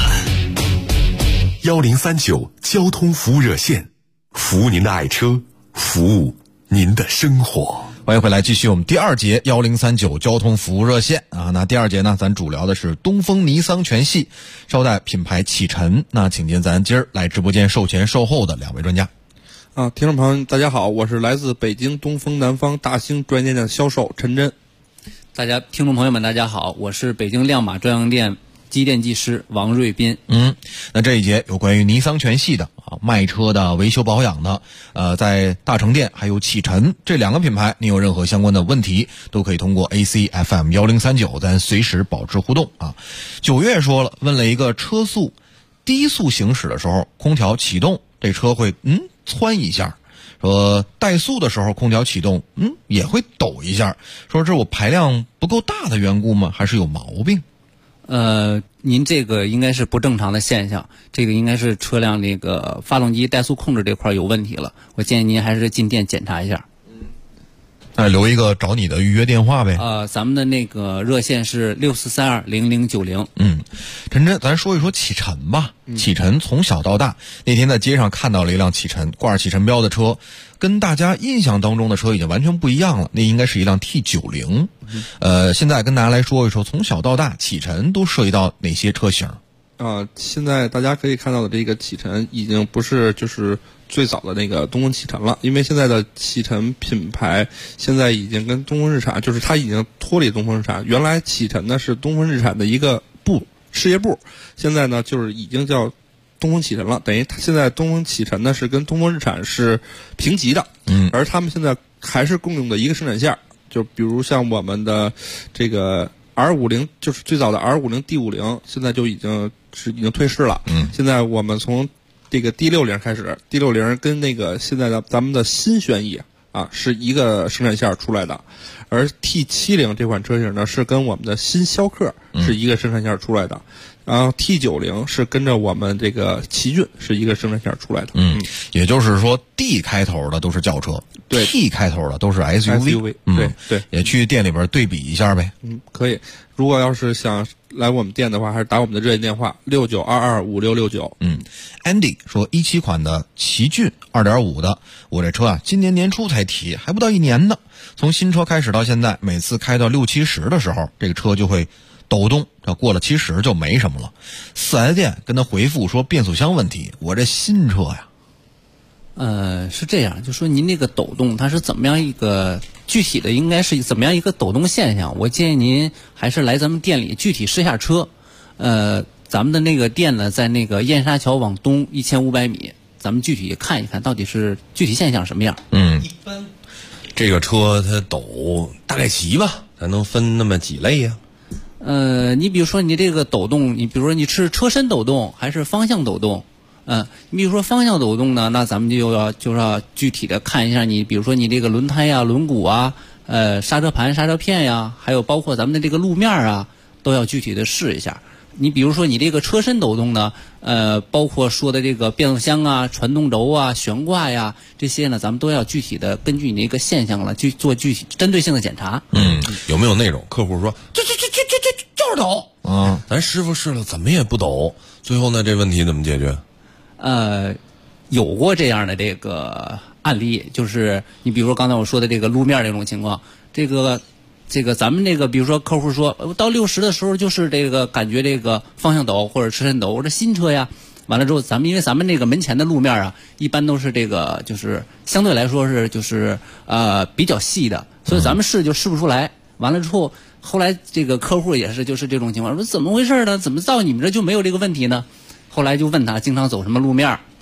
1039交通服务热线，服务您的爱车，服务您的生活。 欢迎回来，继续我们第2节1039交通服务热线啊。那第2节呢，咱主聊的是东风尼桑全系，捎带品牌启辰。那请进咱今儿来直播间售前售后的2位专家。 听众朋友大家好，我是来自北京东风南方大兴专业店销售陈真。 听众朋友们大家好，我是北京亮马专营店机电技师王瑞斌。 那这一节有关于尼桑全系的卖车的、维修保养的，在大成店还有启辰这2个品牌，你有任何相关的问题，都可以通过 ACFM 1039咱随时保持互动啊。9月说了，问了一个车速低速行驶的时候，空调启动，这车会窜一下。说怠速的时候空调启动，也会抖一下。说这是我排量不够大的缘故吗？还是有毛病？ 您这个应该是不正常的现象，这个应该是车辆那个发动机怠速控制这块有问题了。我建议您还是进店检查一下。 留一个找你的预约电话呗。 咱们的那个热线是64320090。 陈真，咱说一说启辰吧。启辰从小到大，那天在街上看到了一辆启辰，挂着启辰标的车，跟大家印象当中的车已经完全不一样了。那应该是一辆 T90。现在跟大家来说一说，从小到大，启辰都涉及到哪些车型？ 现在大家可以看到的这个启辰已经不是就是最早的那个东风启辰了，因为现在的启辰品牌现在已经跟东风日产，就是它已经脱离东风日产。原来启辰呢是东风日产的一个事业部，现在呢就是已经叫东风启辰了，等于它现在东风启辰呢是跟东风日产是平级的，而他们现在还是共用的一个生产线，就比如像我们的这个 R50， 就是最早的 R50 D50， 现在就已经退市了。现在我们从这个 D60 开始， D60 跟那个现在的咱们的新轩逸是一个生产线出来的，而 T70 这款车型呢是跟我们的新逍客是一个生产线出来的，然后 T90 是跟着我们这个奇骏是一个生产线出来的。 也就是说 D 开头的都是轿车， 对 ，T 开头的都是 SUV。 对， 也去店里边对比一下呗。 可以。如果要是想来我们店的话，还是打我们的热线电话69225669。 Andy 说17款的奇骏 2.5 的，我这车今年年初才提，还不到1年呢。从新车开始到现在，每次开到60-70的时候，这个车就会抖动，这过了70就没什么了。4S店跟他回复说变速箱问题，我这新车呀。 是这样，就说您那个抖动它是怎么样一个具体的，应该是怎么样一个抖动现象？我建议您还是来咱们店里具体试下车。咱们的那个店呢，在那个燕莎桥往东1500米，咱们具体看一看到底是具体现象什么样。 一般这个车它抖大概齐吧，咱能分那么几类呀？ 你比如说你这个抖动，你比如说你是车身抖动还是方向抖动？你比如说方向抖动呢，那咱们就要具体的看一下你，比如说你这个轮胎呀、轮毂啊、刹车盘、刹车片呀，还有包括咱们的这个路面啊，都要具体的试一下。你比如说你这个车身抖动呢，包括说的这个变速箱啊、传动轴啊、悬挂呀，这些呢，咱们都要具体的根据你这个现象了去做具体针对性的检查。 有没有那种客户说这就是抖咱师傅试了怎么也不抖，最后呢这问题怎么解决？ 有过这样的这个案例，就是你比如说刚才我说的这个路面这种情况，这个咱们这个比如说客户说到60的时候就是这个感觉这个方向抖或者车身抖，我这新车呀，完了之后因为咱们这个门前的路面一般都是这个就是相对来说是就是比较细的，所以咱们试就试不出来。完了之后，后来这个客户也是就是这种情况，说怎么回事呢？怎么到你们这就没有这个问题呢？后来就问他经常走什么路面，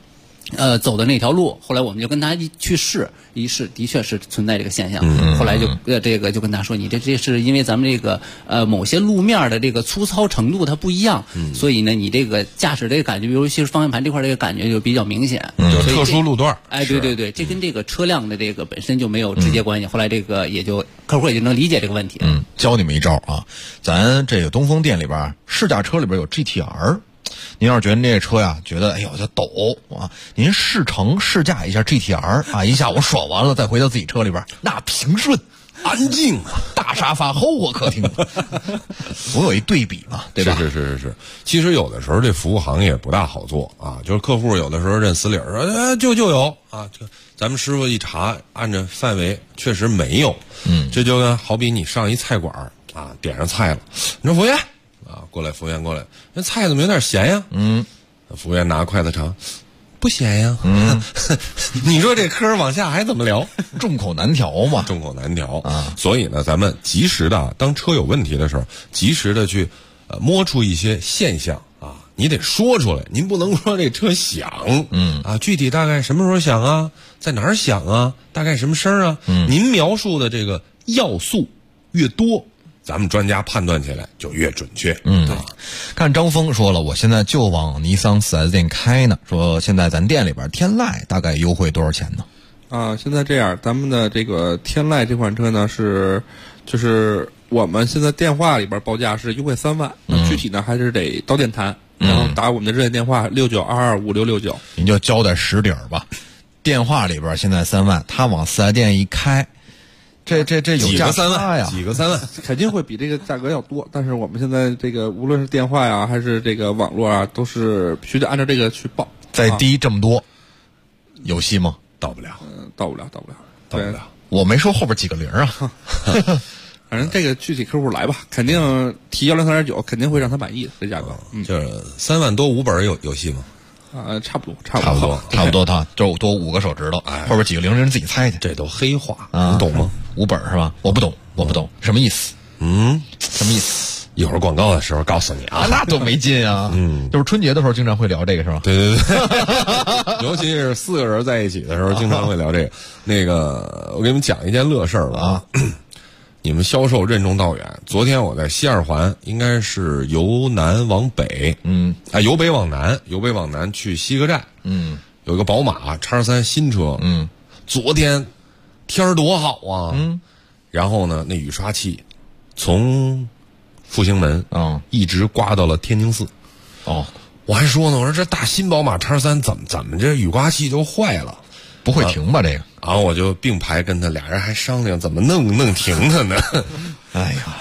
走的那条路，后来我们就跟他去试，一试的确是存在这个现象。后来就这个就跟他说，你这是因为咱们这个某些路面的这个粗糙程度它不一样，所以呢你这个驾驶这个感觉，尤其是方向盘这块这个感觉就比较明显， 有特殊路段。 哎，对对对，这跟这个车辆的这个本身就没有直接关系。后来这个也就客户也就能理解这个问题。 教你们一招啊，咱这个东风店里边试驾车里边有 GTR。您要是觉得这车呀，觉得哎呦就抖啊，您试驾一下 GTR 啊，一下午爽完了，再回到自己车里边，那平顺安静啊，大沙发厚活客厅，总有一对比嘛，对吧？ 是。其实有的时候这服务行业不大好做啊，就是客户有的时候认死理儿说就有啊，咱们师傅一查，按照范围确实没有。这就跟好比你上一菜馆啊，点上菜了，你说服务员。啊，过来，服务员过来，那菜怎么有点咸呀？服务员拿筷子尝，不咸呀。你说这嗑往下还怎么聊？ 众口难调嘛， 众口难调啊。所以呢，咱们及时的，当车有问题的时候，及时的去摸出一些现象啊，你得说出来。您不能说这车响，具体大概什么时候响啊？在哪儿响啊？大概什么声啊？您描述的这个要素越多，咱们专家判断起来就越准确。 看张峰说了，我现在就往尼桑 4S 店开呢，说现在咱店里边天籁大概优惠多少钱呢？ 现在这样，咱们的这个天籁这款车呢就是我们现在电话里边报价是优惠3万，具体呢还是得到店谈，然后打我们的热线电话69225669， 您就交代实底儿吧。电话里边现在3万，他往4S店一开。这有价差呀， 几个3万， 肯定会比这个价格要多。但是我们现在这个无论是电话呀，还是这个网络啊，都是必须得按照这个去报。 再低这么多，有戏吗？ 到不了， 到不了。 我没说后边几个零啊。 反正这个具体客户来吧，肯定提103.9，肯定会让他满意的这价格。 就是3万多5本有戏吗？ 差不多， 他就多5个手指头，后边几个零人自己猜去。 这都黑话，你懂吗 ？5本是吧？我不懂，什么意思？什么意思？ 一会儿广告的时候告诉你啊， 那多没劲啊！就是春节的时候经常会聊这个是吧？ 对，尤其是4个人在一起的时候，经常会聊这个。那个，我给你们讲一件乐事儿吧啊。你们销售任重道远。昨天我在西二环，应该是由南往北，由北往南去西客站，有一个宝马 X3 新车，昨天天儿多好啊，然后呢，那雨刷器从复兴门一直刮到了天津寺，我还说呢，我说这大新宝马 X3 怎么这雨刮器就坏了？ 不会停吧？这个， 然后我就并排跟他俩人还商量怎么弄停他呢。 哎呀，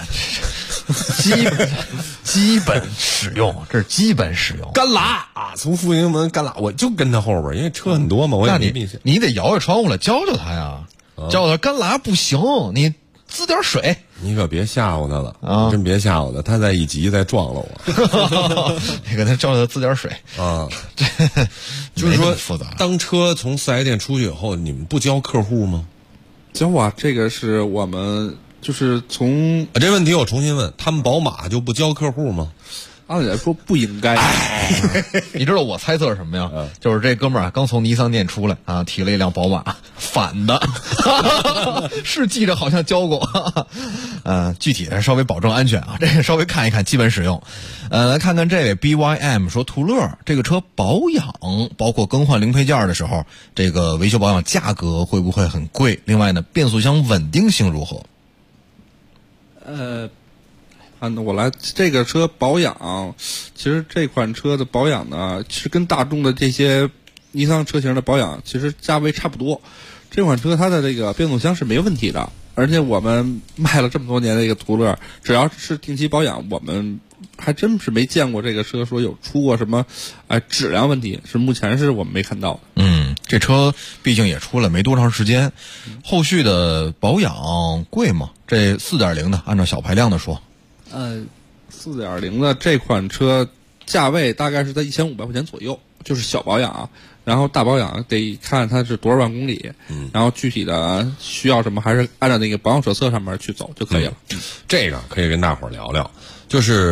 基本使用，这是基本使用。 干拉啊，从复兴门干拉，我就跟他后边，因为车很多嘛，我也没密切。 你得摇下窗户来教他呀，教他干拉不行，你滋点水。 你可别吓唬他了啊！真别吓唬他，他再一急再撞了我。 你给他教他滋点水啊！就是说，当车从4S店出去以后，你们不教客户吗？ 教啊，这个是我们就是从这问题我重新问，他们宝马就不教客户吗？ 按理来说不应该。 你知道我猜测是什么呀？就是这哥们儿刚从尼桑店出来啊，提了一辆宝马，反的，是记着好像教过。具体的稍微保证安全啊，这个稍微看一看基本使用。来看看这位 BYM 说，途乐这个车保养包括更换零配件的时候，这个维修保养价格会不会很贵？另外呢，变速箱稳定性如何？ 我来这个车保养，其实这款车的保养呢，其实跟大众的这些尼桑车型的保养其实价位差不多。这款车它的这个变速箱是没有问题的，而且我们卖了这么多年的一个途乐，只要是定期保养，我们还真是没见过这个车说有出过什么质量问题，是目前是我们没看到的。 这车毕竟也出了没多长时间，后续的保养贵吗？这 4.0 的按照小排量的说 4.0 的这款车价位大概是在1500块钱左右，就是小保养，然后大保养得看它是多少万公里，然后具体的需要什么还是按照那个保养手册上面去走就可以了。 这个可以跟大伙儿聊聊，就是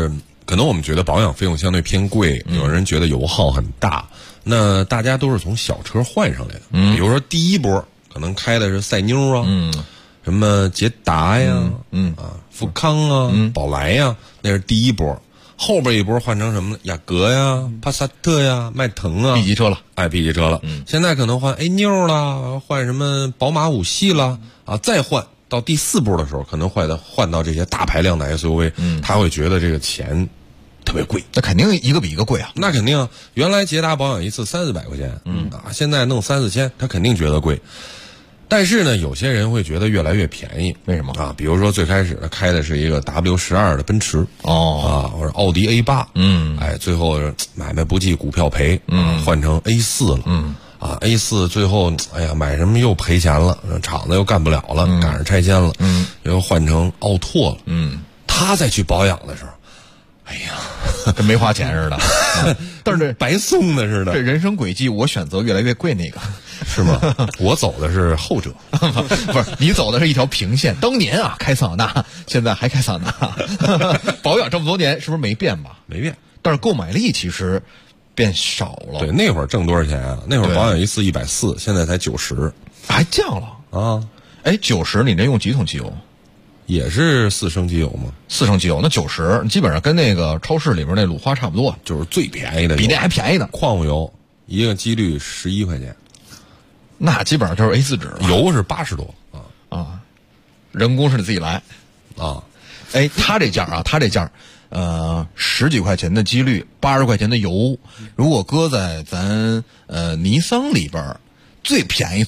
可能我们觉得保养费用相对偏贵，有人觉得油耗很大，那大家都是从小车换上来的。比如说第一波可能开的是赛妞啊，什么捷达呀，富康啊，宝来呀，那是第一波。后边一波换成什么呢？雅阁呀、帕萨特呀、迈腾啊 ，B 级车了， B 级车了。现在可能换 A 妞啦，换什么宝马5系啦，再换到第4波的时候，可能换到这些大排量的 SUV，他会觉得这个钱特别贵。 那肯定一个比一个贵啊。 那肯定，原来捷达保养一次300-400块钱，现在弄3-4千，他肯定觉得贵。但是呢，有些人会觉得越来越便宜， 为什么啊？比如说最开始的开的是一个 W12的奔驰，或者奥迪 A8，最后买卖不计股票赔，换成 A4 了，A4 最后买什么又赔钱了，厂子又干不了了，赶上拆迁了，又换成奥拓了，他再去保养的时候， 跟没花钱似的，但是白送的似的。 这人生轨迹，我选择越来越贵那个， 是吗？我走的是后者， 不是你走的是一条平线。当年啊开桑塔纳，现在还开桑塔纳，保养这么多年是不是没变吧？ 没变， 但是购买力其实变少了。 对，那会儿挣多少钱啊？那会儿保养一次140，现在才90， 还降了啊 ！90，你这用几桶机油？ 也是4升机油吗 ？4升机油，那90基本上跟那个超市里边那鲁花差不多， 就是最便宜的， 比那还便宜呢。 矿物油一个机滤11块钱， 那基本上就是 A4 纸了。 油是80多人工是你自己来啊。 他这价10几块钱的机滤，80块钱的油，如果搁在咱尼桑里边，最便宜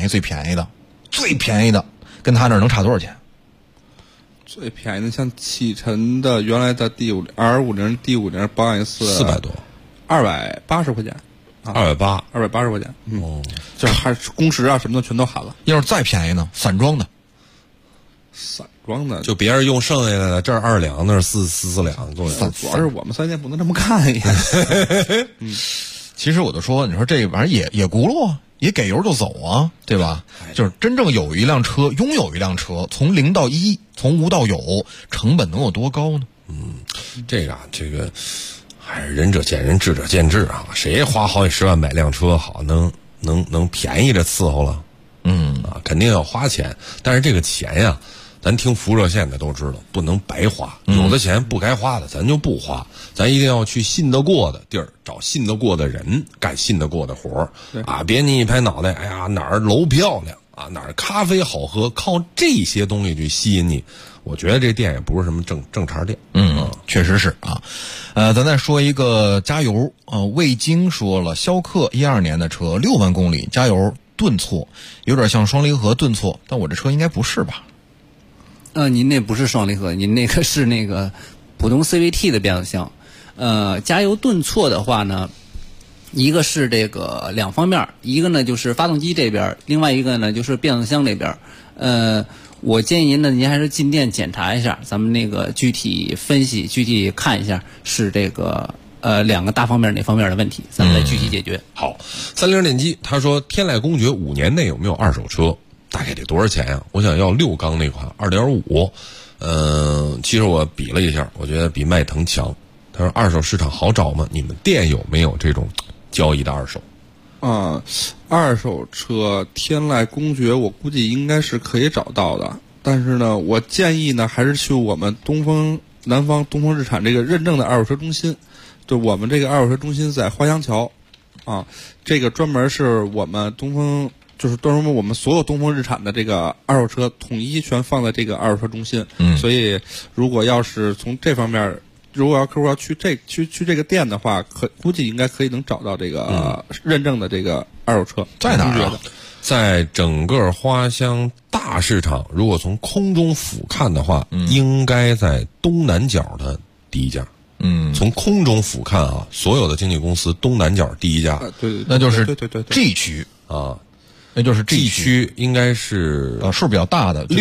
的，跟他那儿能差多少钱？ 最便宜的像启辰的原来的R50 D50保养一次 400多 ，280块钱，280块钱，就是还是工时啊什么的全都含了。 要是再便宜呢？散装的就别人用剩下的，这儿2两，那儿4两，主要是我们4S店不能这么干呀。 其实我就说，你说这玩意儿也轱辘啊。也给油就走啊，对吧？就是真正拥有一辆车，从0到1，从无到有，成本能有多高呢？ 这个还是仁者见仁，智者见智啊。谁花好几10万买辆车好，能便宜着伺候了？肯定要花钱，但是这个钱呀，咱听辐射线的都知道，不能白花。有的钱不该花的，咱就不花。咱一定要去信得过的地儿，找信得过的人，干信得过的活儿别你一拍脑袋，哪儿楼漂亮哪儿咖啡好喝，靠这些东西去吸引你。我觉得这店也不是什么正茬店。 确实是啊。咱再说一个加油味精说了，逍客12年的车6万公里，加油顿挫，有点像双离合顿挫，但我这车应该不是吧？ 您那不是双离合，您那个是那个普通 CVT 的变速箱。加油顿挫的话呢，一个是这个两方面，一个呢就是发动机这边，另外一个呢就是变速箱这边。我建议您呢，您还是进店检查一下，咱们那个具体分析、具体看一下是这个两个大方面哪方面的问题，咱们再具体解决。 好，30电机他说天籁公爵5年内有没有二手车？大概得多少钱呀？我想要6缸那款 2.5。其实我比了一下，我觉得比迈腾强。他说二手市场好找吗？你们店有没有这种交易的二手？ 二手车天籁公爵我估计应该是可以找到的，但是呢，我建议呢还是去我们南方东风日产这个认证的二手车中心。就我们这个二手车中心在花乡桥这个专门是我们东风，就是专门我们所有东风日产的这个二手车统一全放在这个二手车中心。所以如果要是从这方面，如果客户要去这个店的话，估计应该可以能找到这个认证的这个二手车。 在哪儿啊？ 在整个花乡大市场，如果从空中俯瞰的话，应该在东南角的第一家。从空中俯瞰啊，所有的经纪公司东南角第一家。 对， 那就是对 G 区啊， 那就是 G 区应该是数比较大的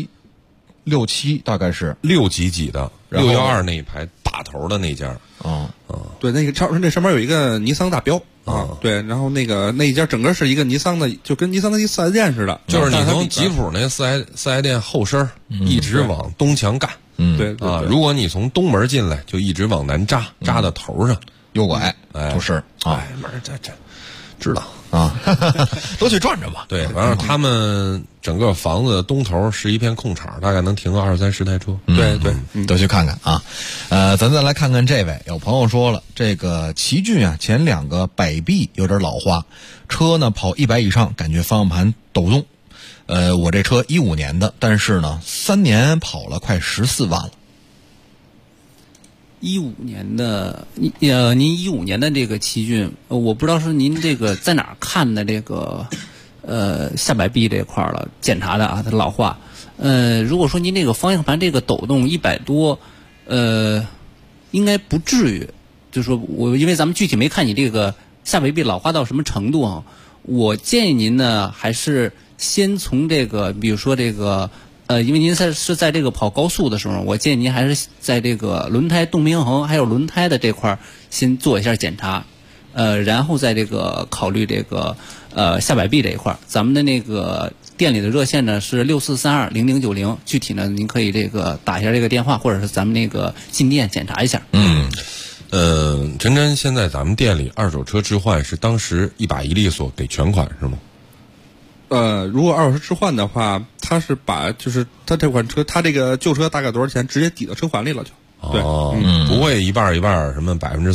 6、7大概是 6几的612那一排大头的那家。 对，那个超市那上面有一个尼桑大标对，然后那一家整个是一个尼桑的，就跟尼桑的4S店似的， 就是你从吉普那4S店后身一直往东墙干， 对啊，如果你从东门进来，就一直往南扎，扎到头上， 右拐，就是啊， 门这知道啊，都去转转吧。 对，完了他们整个房子的东头是一片空场，大概能停个20-30台车。 对对， 都去看看啊。咱再来看看这位，有朋友说了，这个奇骏啊，前2个摆臂有点老化，车呢跑100以上，感觉方向盘抖动。我这车15年的，但是呢3年跑了快14万了。 15年的，您15年的这个奇骏，我不知道是您这个在哪儿看的这个下摆臂这块了检查的啊，它老化。如果说您这个方向盘这个抖动100多，应该不至于。就是说因为咱们具体没看你这个下摆臂老化到什么程度啊，我建议您呢还是先从这个，比如说这个。因为您是在这个跑高速的时候，我建议您还是在这个轮胎动平衡还有轮胎的这块先做一下检查，然后在这个考虑这个下摆臂这一块。咱们的那个店里的热线呢是64320090，具体呢您可以这个打一下这个电话，或者是咱们那个进店检查一下。 陈真，现在咱们店里二手车置换是当时一把一利索给全款是吗？ 如果二手车置换的话，他是把就是他这款车，他这个旧车大概多少钱，直接抵到车款里了就。对， 不会一半一半，什么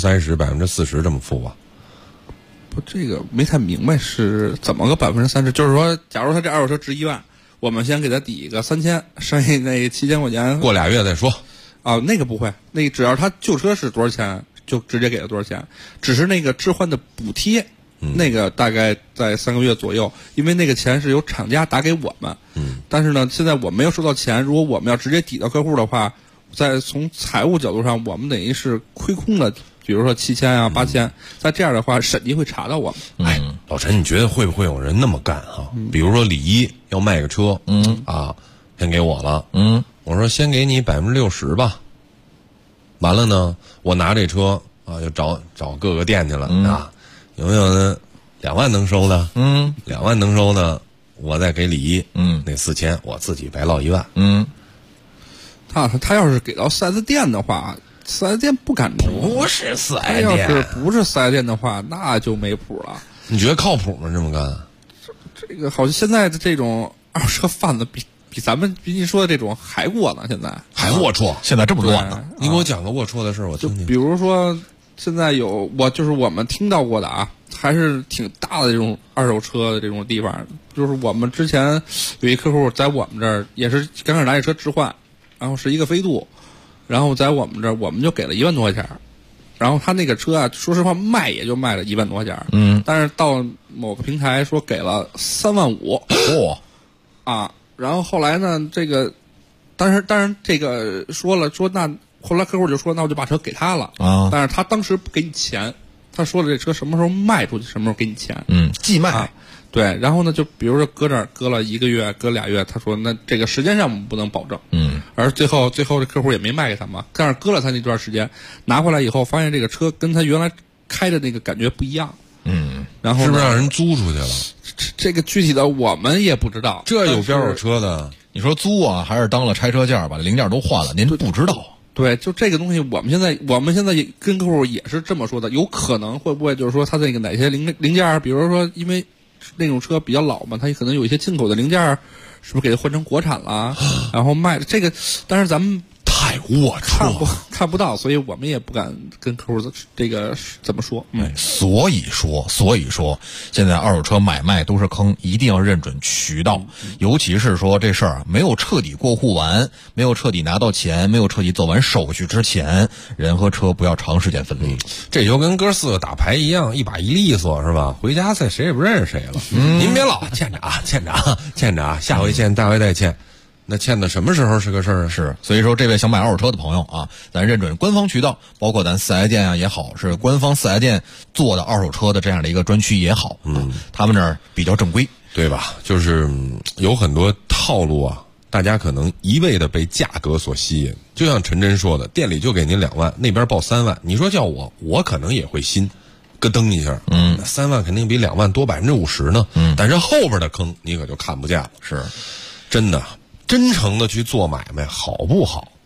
30%、40%这么付吧？ 不，这个没太明白是怎么个30%，就是说，假如他这二手车值1万，我们先给他抵一个3000，剩下那7000块钱过2月再说。 啊，那个不会，那个只要他旧车是多少钱，就直接给他多少钱，只是那个置换的补贴。那个大概在3个月左右，因为那个钱是由厂家打给我们。但是呢，现在我没有收到钱，如果我们要直接抵到客户的话，在从财务角度上，我们等于是亏空了，比如说7000啊、8000，在这样的话，审计会查到我们。 老陈，你觉得会不会有人那么干啊？比如说李一要卖个车，先给我了，我说先给你60%吧。完了呢，我拿这车啊，就找各个店去了啊。有没有呢？2万能收的？2万能收的，我再给李一，那4000我自己白落1万。 他要是给到4S店的话，4S店不敢出。 不是4S店， 要是不是4S店的话，那就没谱了。 你觉得靠谱吗？这么干？ 这个好像现在的这种二手车贩子比咱们你说的这种还过呢，现在还龌龊， 现在这么乱呢？ 你给我讲个龌龊的事儿，我听听。 比如说。现在就是我们听到过的啊，还是挺大的这种二手车的这种地方。就是我们之前有一客户在我们这儿也是刚开始拿这车置换，然后是一个飞度，然后在我们这儿我们就给了1万多块钱，然后他那个车啊，说实话卖也就卖了1万多块钱，但是到某个平台说给了3万5，然后后来呢，这个当然这个说那。后来客户就说：“那我就把车给他了。”但是他当时不给你钱，他说了这车什么时候卖出去，什么时候给你钱。 寄卖。 对，然后呢，就比如说搁这儿搁了1个月，搁2月，他说那这个时间上我们不能保证。而最后这客户也没卖给他嘛，但是搁了他那段时间，拿回来以后发现这个车跟他原来开的那个感觉不一样。然后是不是让人租出去了？ 这个具体的我们也不知道。 这有标有车的， 你说租啊，还是当了拆车件把零件都换了？您不知道。 对，就这个东西，我们现在也跟客户也是这么说的，有可能会不会就是说他那个哪些零件，比如说因为那种车比较老嘛，它可能有一些进口的零件，是不是给它换成国产了，然后卖这个？但是咱们太龌龊， 看不到，所以我们也不敢跟客户这个怎么说。 所以说，现在二手车买卖都是坑，一定要认准渠道，尤其是说这事儿没有彻底过户完，没有彻底拿到钱，没有彻底走完手续之前，人和车不要长时间分离。 这就跟哥4个打牌一样，一把一利索是吧？回家再谁也不认识谁了。您别老欠着啊，下回欠，大回再欠。那欠的什么时候是个事儿啊？ 是，所以说这位想买二手车的朋友啊，咱认准官方渠道，包括咱4S店啊也好，是官方4S店做的二手车的这样的一个专区也好，他们那儿比较正规， 对吧？就是有很多套路啊，大家可能一味的被价格所吸引。就像陈真说的，店里就给您2万，那边报3万，你说叫我可能也会心咯噔一下，3万肯定比2万多50%呢，但是后边的坑你可就看不见了， 是， 真的。真诚的去做买卖好不好？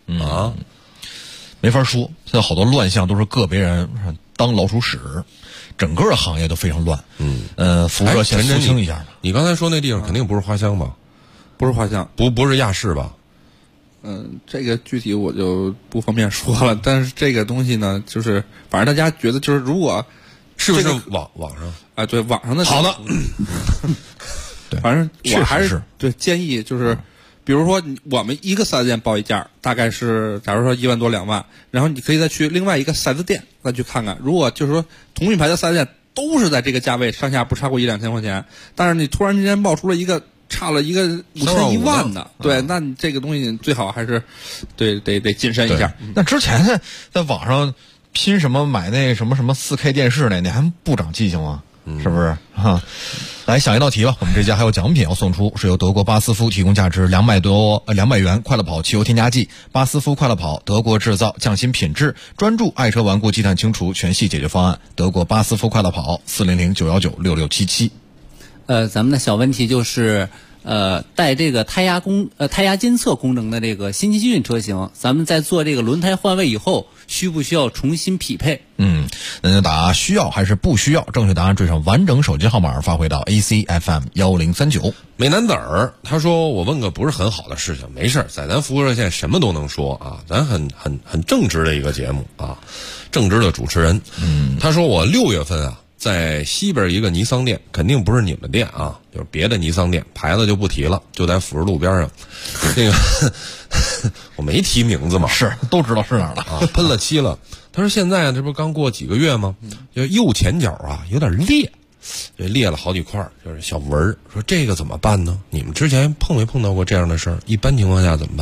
啊， 没法说。现在好多乱象都是个别人当老鼠屎，整个行业都非常乱。辐射线肃清一下吧。 你刚才说那地方肯定不是花乡吧？ 不是花乡， 不是亚市吧？ 这个具体我就不方便说了。但是这个东西呢，就是反正大家觉得就是如果是不是网上啊？对，网上的好的。 对，反正我还是对建议就是，比如说我们一个4S店报一价，大概是假如说1万多2万，然后你可以再去另外一个4S店再去看看。如果就是说同品牌的4S店都是在这个价位，上下不超过1-2千块钱，但是你突然之间冒出了一个差了一个5000、1万的，对，那你这个东西最好还是得谨慎一下。 那之前在网上拼什么买那什么 4K 电视那，你还不长记性吗？是不是哈？来想一道题吧。我们这家还有奖品要送出，是由德国巴斯夫提供价值200元快乐跑汽油添加剂。巴斯夫快乐跑，德国制造，匠心品质，专注爱车顽固积碳清除全系解决方案。德国巴斯夫快乐跑，400-919-6677。 咱们的小问题就是。带这个胎压监测功能的这个新奇骏车型，咱们在做这个轮胎换位以后，需不需要重新匹配？ 那就打需要还是不需要？正确答案缀上完整手机号码发回到 ACFM1039。 美男子儿他说：“我问个不是很好的事情，没事，在咱服务热线什么都能说啊，咱很正直的一个节目啊，正直的主持人。他说我6月份啊。”在西边一个尼桑店，肯定不是你们店啊，就是别的尼桑店，牌子就不提了，就在辅仁路边上。那个我没提名字嘛， 是都知道是哪儿了啊，喷了漆了。他说现在这不刚过几个月吗？就右前脚啊有点裂，裂了好几块，就是小纹儿。说这个怎么办呢？你们之前碰没碰到过这样的事儿？一般情况下怎么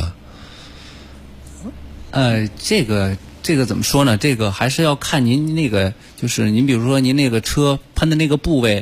办？这个怎么说呢？这个还是要看您那个，就是您比如说您那个车喷的那个部位，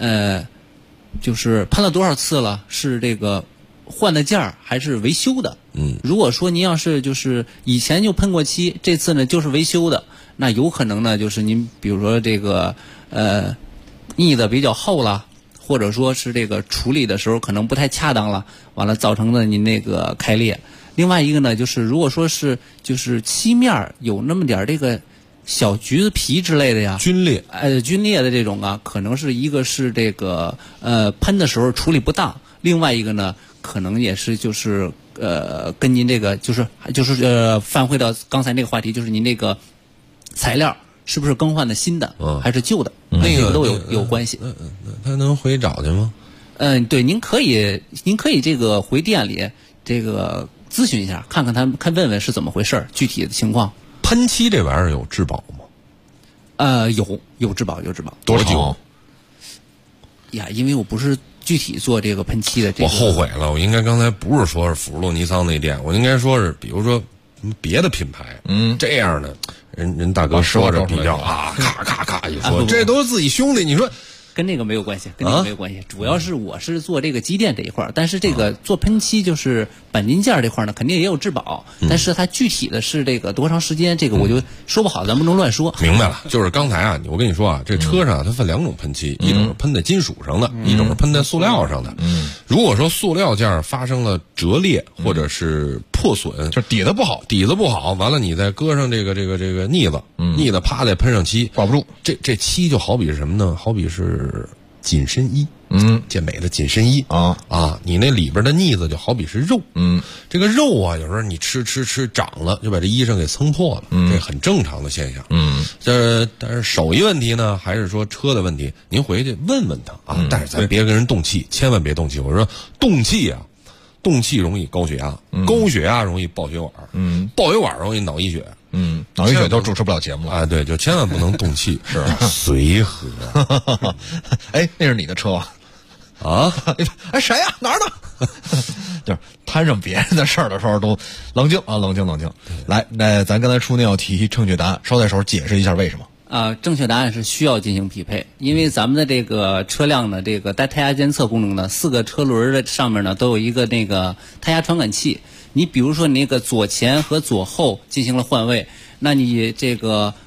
就是喷了多少次了？是这个换的件儿还是维修的？如果说您要是就是以前就喷过漆，这次呢就是维修的，那有可能呢就是您比如说这个腻的比较厚了，或者说是这个处理的时候可能不太恰当了，完了造成了您那个开裂。另外一个呢，就是如果说是就是漆面有那么点这个小橘子皮之类的呀， 皲裂的这种啊，可能是一个是这个喷的时候处理不当，另外一个呢，可能也是就是跟您这个就是返回到刚才那个话题，就是您这个材料是不是更换的新的，还是旧的，那个都有关系。 他能回找去吗？ 对，您可以这个回店里这个。咨询一下，看问问是怎么回事，具体的情况。 喷漆这玩意儿有质保吗？有质保。 多久？ 呀，因为我不是具体做这个喷漆的。 我后悔了，我应该刚才不是说是辅仁路尼桑那店，我应该说是比如说别的品牌，这样的人大哥说着比较啊，咔咔咔一说，这都是自己兄弟，你说。 跟这个没有关系，主要是我是做这个机电这一块，但是这个做喷漆就是钣金件这块呢，肯定也有质保，但是它具体的是这个多长时间，这个我就说不好，咱不能乱说。 明白了，就是刚才啊，我跟你说啊，这车上它分2种喷漆，一种是喷在金属上的，一种是喷在塑料上的。如果说塑料件发生了折裂或者是破损， 就底子不好， 完了你再搁上这个腻子，啪再喷上漆， 挂不住。 这漆就好比是什么呢？好比是紧身衣，健美的紧身衣啊，你那里边的腻子就好比是肉，这个肉啊，有时候你吃长了，就把这衣裳给蹭破了，这很正常的现象，但是手艺问题呢，还是说车的问题，您回去问问他啊，但是咱别跟人动气，千万别动气。我说动气啊，动气容易高血压，高血压容易爆血管，爆血管容易脑溢血。 脑溢血都主持不了节目了啊！对，就千万不能动气，是随和。 哎，那是你的车啊？ 哎，谁呀？哪儿呢？就是摊上别人的事儿的时候都冷静啊，冷静。来，咱刚才出那道题正确答案，捎带手解释一下为什么。 正确答案是需要进行匹配，因为咱们的这个车辆呢，这个带胎压监测功能呢，4个车轮的上面呢都有一个那个胎压传感器。你比如说你那个左前和左后进行了换位，那你这个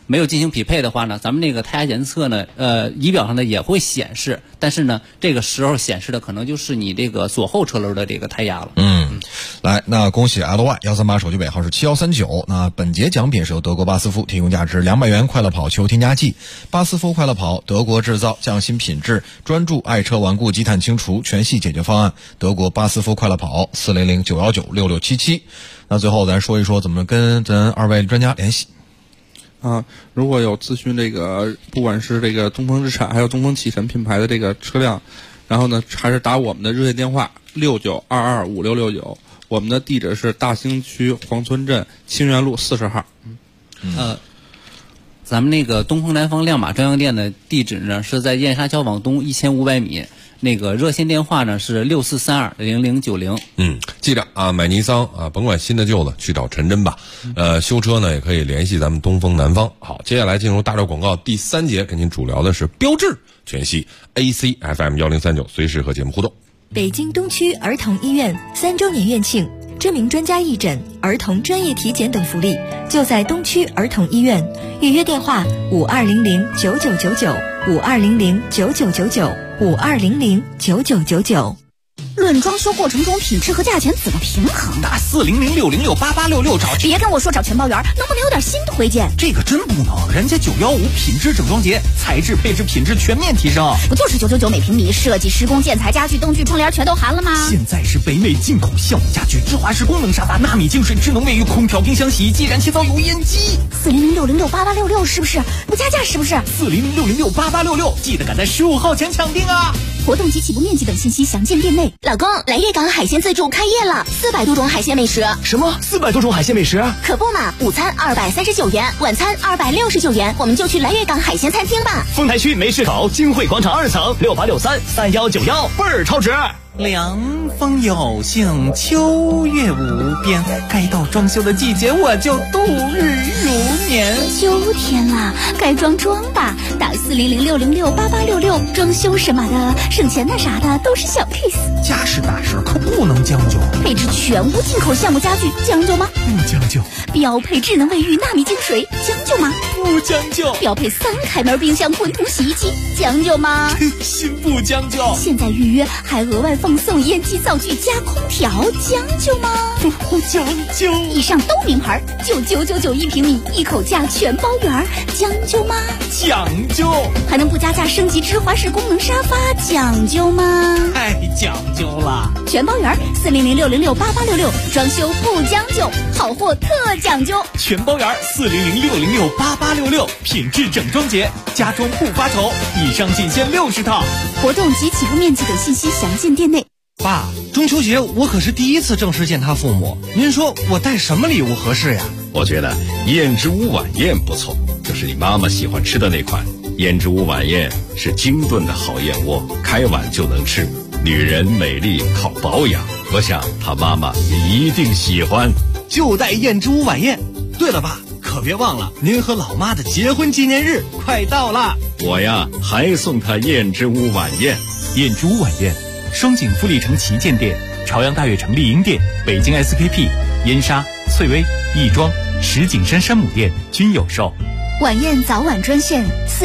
没有进行匹配的话呢，咱们这个胎压监测呢，仪表上呢也会显示，但是呢，这个时候显示的可能就是你这个左后车轮的这个胎压了。 来，那恭喜 LY138手机尾号是7139。那本节奖品是由德国巴斯夫提供价值200元快乐跑球添加剂，巴斯夫快乐跑，德国制造，匠心品质，专注爱车顽固积碳清除全系解决方案，德国巴斯夫快乐跑，400-919-6677。那最后咱说一说怎么跟咱二位专家联系。 如果有咨询这个，不管是这个东风日产还有东风启辰品牌的这个车辆，然后呢，还是打我们的热线电话69225669，我们的地址是大兴区黄村镇清源路40号。 咱们那个东风南方亮马专营店的地址呢是在燕莎桥往东1500米。那个热线电话呢是64320090。 记着啊，买尼桑啊，甭管新的旧的，去找陈真吧。修车呢也可以联系咱们东风南方。好，接下来进入大招广告第3节，跟您主聊的是标致全系 AC FM 1039，随时和节目互动。 北京东区儿童医院3周年院庆，知名专家义诊、儿童专业体检等福利，就在东区儿童医院。预约电话52009999，52009999，52009999。 论装修过程中品质和价钱怎么平衡？ 打400-606-8866找。 别跟我说找全包圆，能不能有点新推荐？ 这个真不能，人家915品质整装节，材质配置品质全面提升。 不就是999每平米，设计施工建材家具灯具窗帘全都含了吗？ 现在是北美进口橡木家具、芝华士功能沙发、纳米净水、智能卫浴、空调、冰箱、洗衣机、燃气灶、油烟机。 400-606-8866是不是？不加价是不是 ？400-606-8866，记得赶在15号前抢定啊！ 活动及起步面积等信息详见店内。 老公，来粤港海鲜自助开业了，400多种海鲜美食。 什么400多种海鲜美食？ 可不嘛，午餐239元，晚餐269元，我们就去来粤港海鲜餐厅吧。 丰台区梅市口金汇广场2层68633191，倍儿超值。 凉风有幸，秋月无边，该到装修的季节，我就度日如年。 秋天了，该装吧，打400-606-8866，装修什么的，省钱的啥的都是小 case。 家事大事可不能将就， 配置全屋进口橡木家具，将就吗？ 不将就。 标配智能卫浴、纳米净水，将就吗？ 不将就。 标配3开门冰箱、滚筒洗衣机，将就吗？ 心不将就。 现在预约还额外放送烟机灶具加空调，将就吗？ 不将就。 以上都名牌，9999一平米，一口价全包圆，将就吗？ 讲究。 还能不加价升级芝华士功能沙发，讲究吗？ 太讲究了。 全包圆，400-606-8866，装修不将就，好货特讲究。 全包圆，400-606-8866，品质整装节，家装不发愁。以上仅限60套。 活动及起步面积等信息详见店内。 爸，中秋节我可是第一次正式见他父母，您说我带什么礼物合适呀？ 我觉得燕之屋晚宴不错，就是你妈妈喜欢吃的那款。燕之屋晚宴是精炖的好燕窝，开碗就能吃。女人美丽靠保养，我想她妈妈也一定喜欢。 就带燕之屋晚宴。对了，爸，可别忘了您和老妈的结婚纪念日快到了。 我呀，还送她燕之屋晚宴。 燕之屋晚宴，双井富力城旗舰店、朝阳大悦城丽婴店、北京 SKP、燕莎、翠微、亦庄、石景山山姆店均有售。 晚宴早晚专线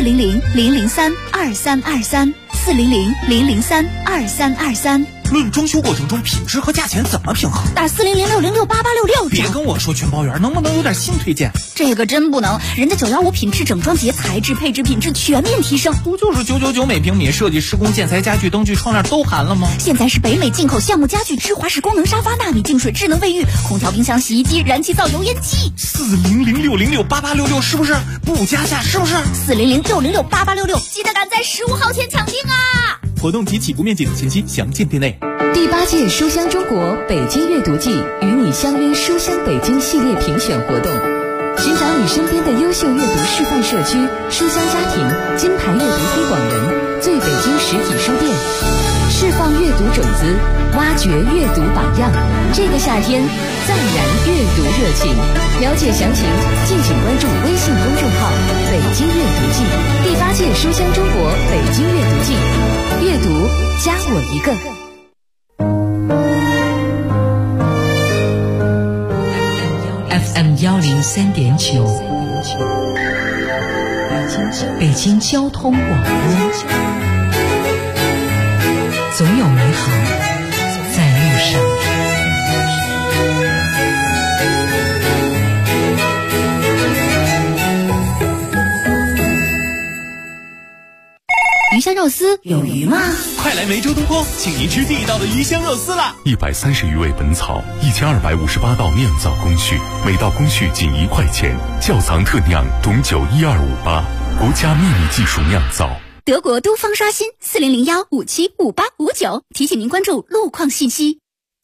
400-003-2323，400-003-2323。 论装修过程中品质和价钱怎么平衡？ 打400-606-8866。 别跟我说全包圆，能不能有点新推荐？ 这个真不能，人家915品质整装节，材质配置品质全面提升。 不就是999每平米，设计施工建材家具灯具窗帘都含了吗？ 现在是北美进口橡木家具、芝华士功能沙发、纳米净水、智能卫浴、空调、冰箱、洗衣机、燃气灶、油烟机。 400-606-8866是不是？不加价是不是 ？400-606-8866，记得赶在15号前抢定啊！ 活动及起步面积等信息详见店内。 第8届书香中国北京阅读季与你相约书香北京系列评选活动，寻找你身边的优秀阅读示范社区、书香家庭、金牌阅读推广人、最北京实体书店，释放阅读种子，挖掘阅读榜样。这个夏天再燃阅读热情。了解详情，敬请关注微信公众号“北京阅读季”。第8届书香中国北京阅读季，阅读加我一个。 FM 103.9，北京交通广播，总有美好在路上。 鱼香肉丝有鱼吗？ 快来梅州东坡，请您吃地道的鱼香肉丝啦 ！130余味本草，1258道酿造工序，每道工序仅1块钱，窖藏特酿董酒12588，国家秘密技术酿造。 德国都方刷新4001575859，提醒您关注路况信息。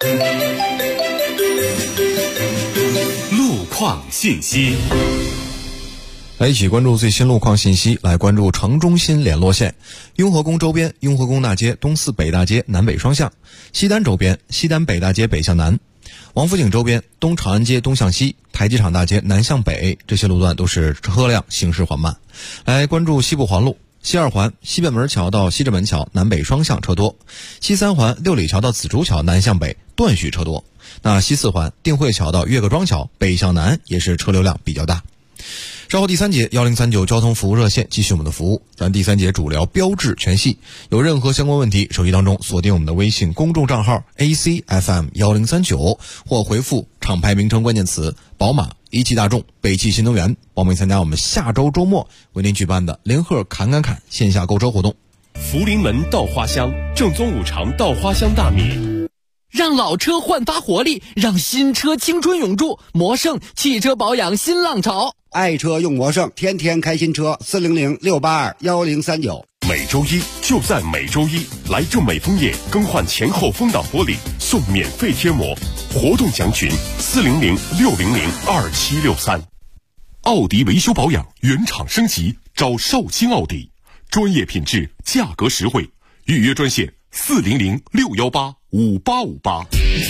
路况信息。 来一起关注最新路况信息，来关注城中心联络线。雍和宫周边，雍和宫大街东四北大街南北双向；西单周边，西单北大街北向南；王府井周边，东长安街东向西，台机场大街南向北，这些路段都是车辆行驶缓慢。来关注西部环路。西二环西北门桥到西直门桥南北双向车多，西三环六里桥到紫竹桥南向北断续车多。那西四环定慧桥到岳各庄桥北向南也是车流量比较大。稍后第三节1039交通服务热线继续我们的服务，咱第三节主聊标志全系，有任何相关问题，手机当中锁定我们的微信公众账号 ACFM1039，或回复厂牌名称关键词宝马、一汽大众、北汽新能源，报名参加我们下周周末为您举办的联合侃线下购车活动。 福临门稻花香，正宗五常稻花香大米。让老车焕发活力，让新车青春永驻。魔盛汽车保养新浪潮， 爱车用魔盛，天天开新车，400-682-1039。 每周一就在每周一，来正美枫叶更换前后风挡玻璃送免费贴膜，活动详询400-600-2763。奥迪维修保养原厂升级，找绍兴奥迪，专业品质，价格实惠，预约专线400-618-5858。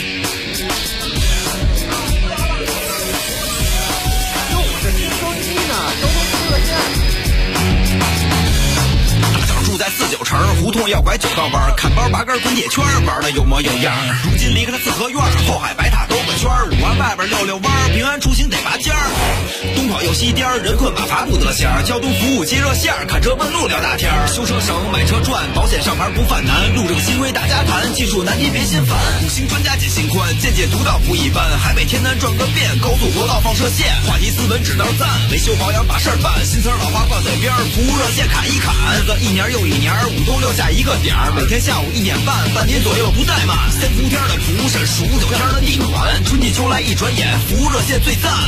在49城胡同要拐9道弯，看包拔根滚铁圈，玩的有模有样。如今离开了四合院，后海白塔兜个圈，5环外边溜弯，平安出行得拔尖儿。东跑又西颠，人困马乏不得闲。交通服务接热线，看车问路聊大天。修车省，买车赚，保险上牌不犯难。路政新规大家谈，技术难题别心烦。5星专家解心宽，见解独到不一般。海北天南转个遍，高速国道放射线。话题斯文指道赞，维修保养把事儿办。新词老话挂嘴边，服务热线砍一砍。日子一年又一年，5都留下一个点儿，每天下午1点半，半点左右不怠慢。3伏天的服务是数9天的地款，春季秋来一转眼，服务热线最赞。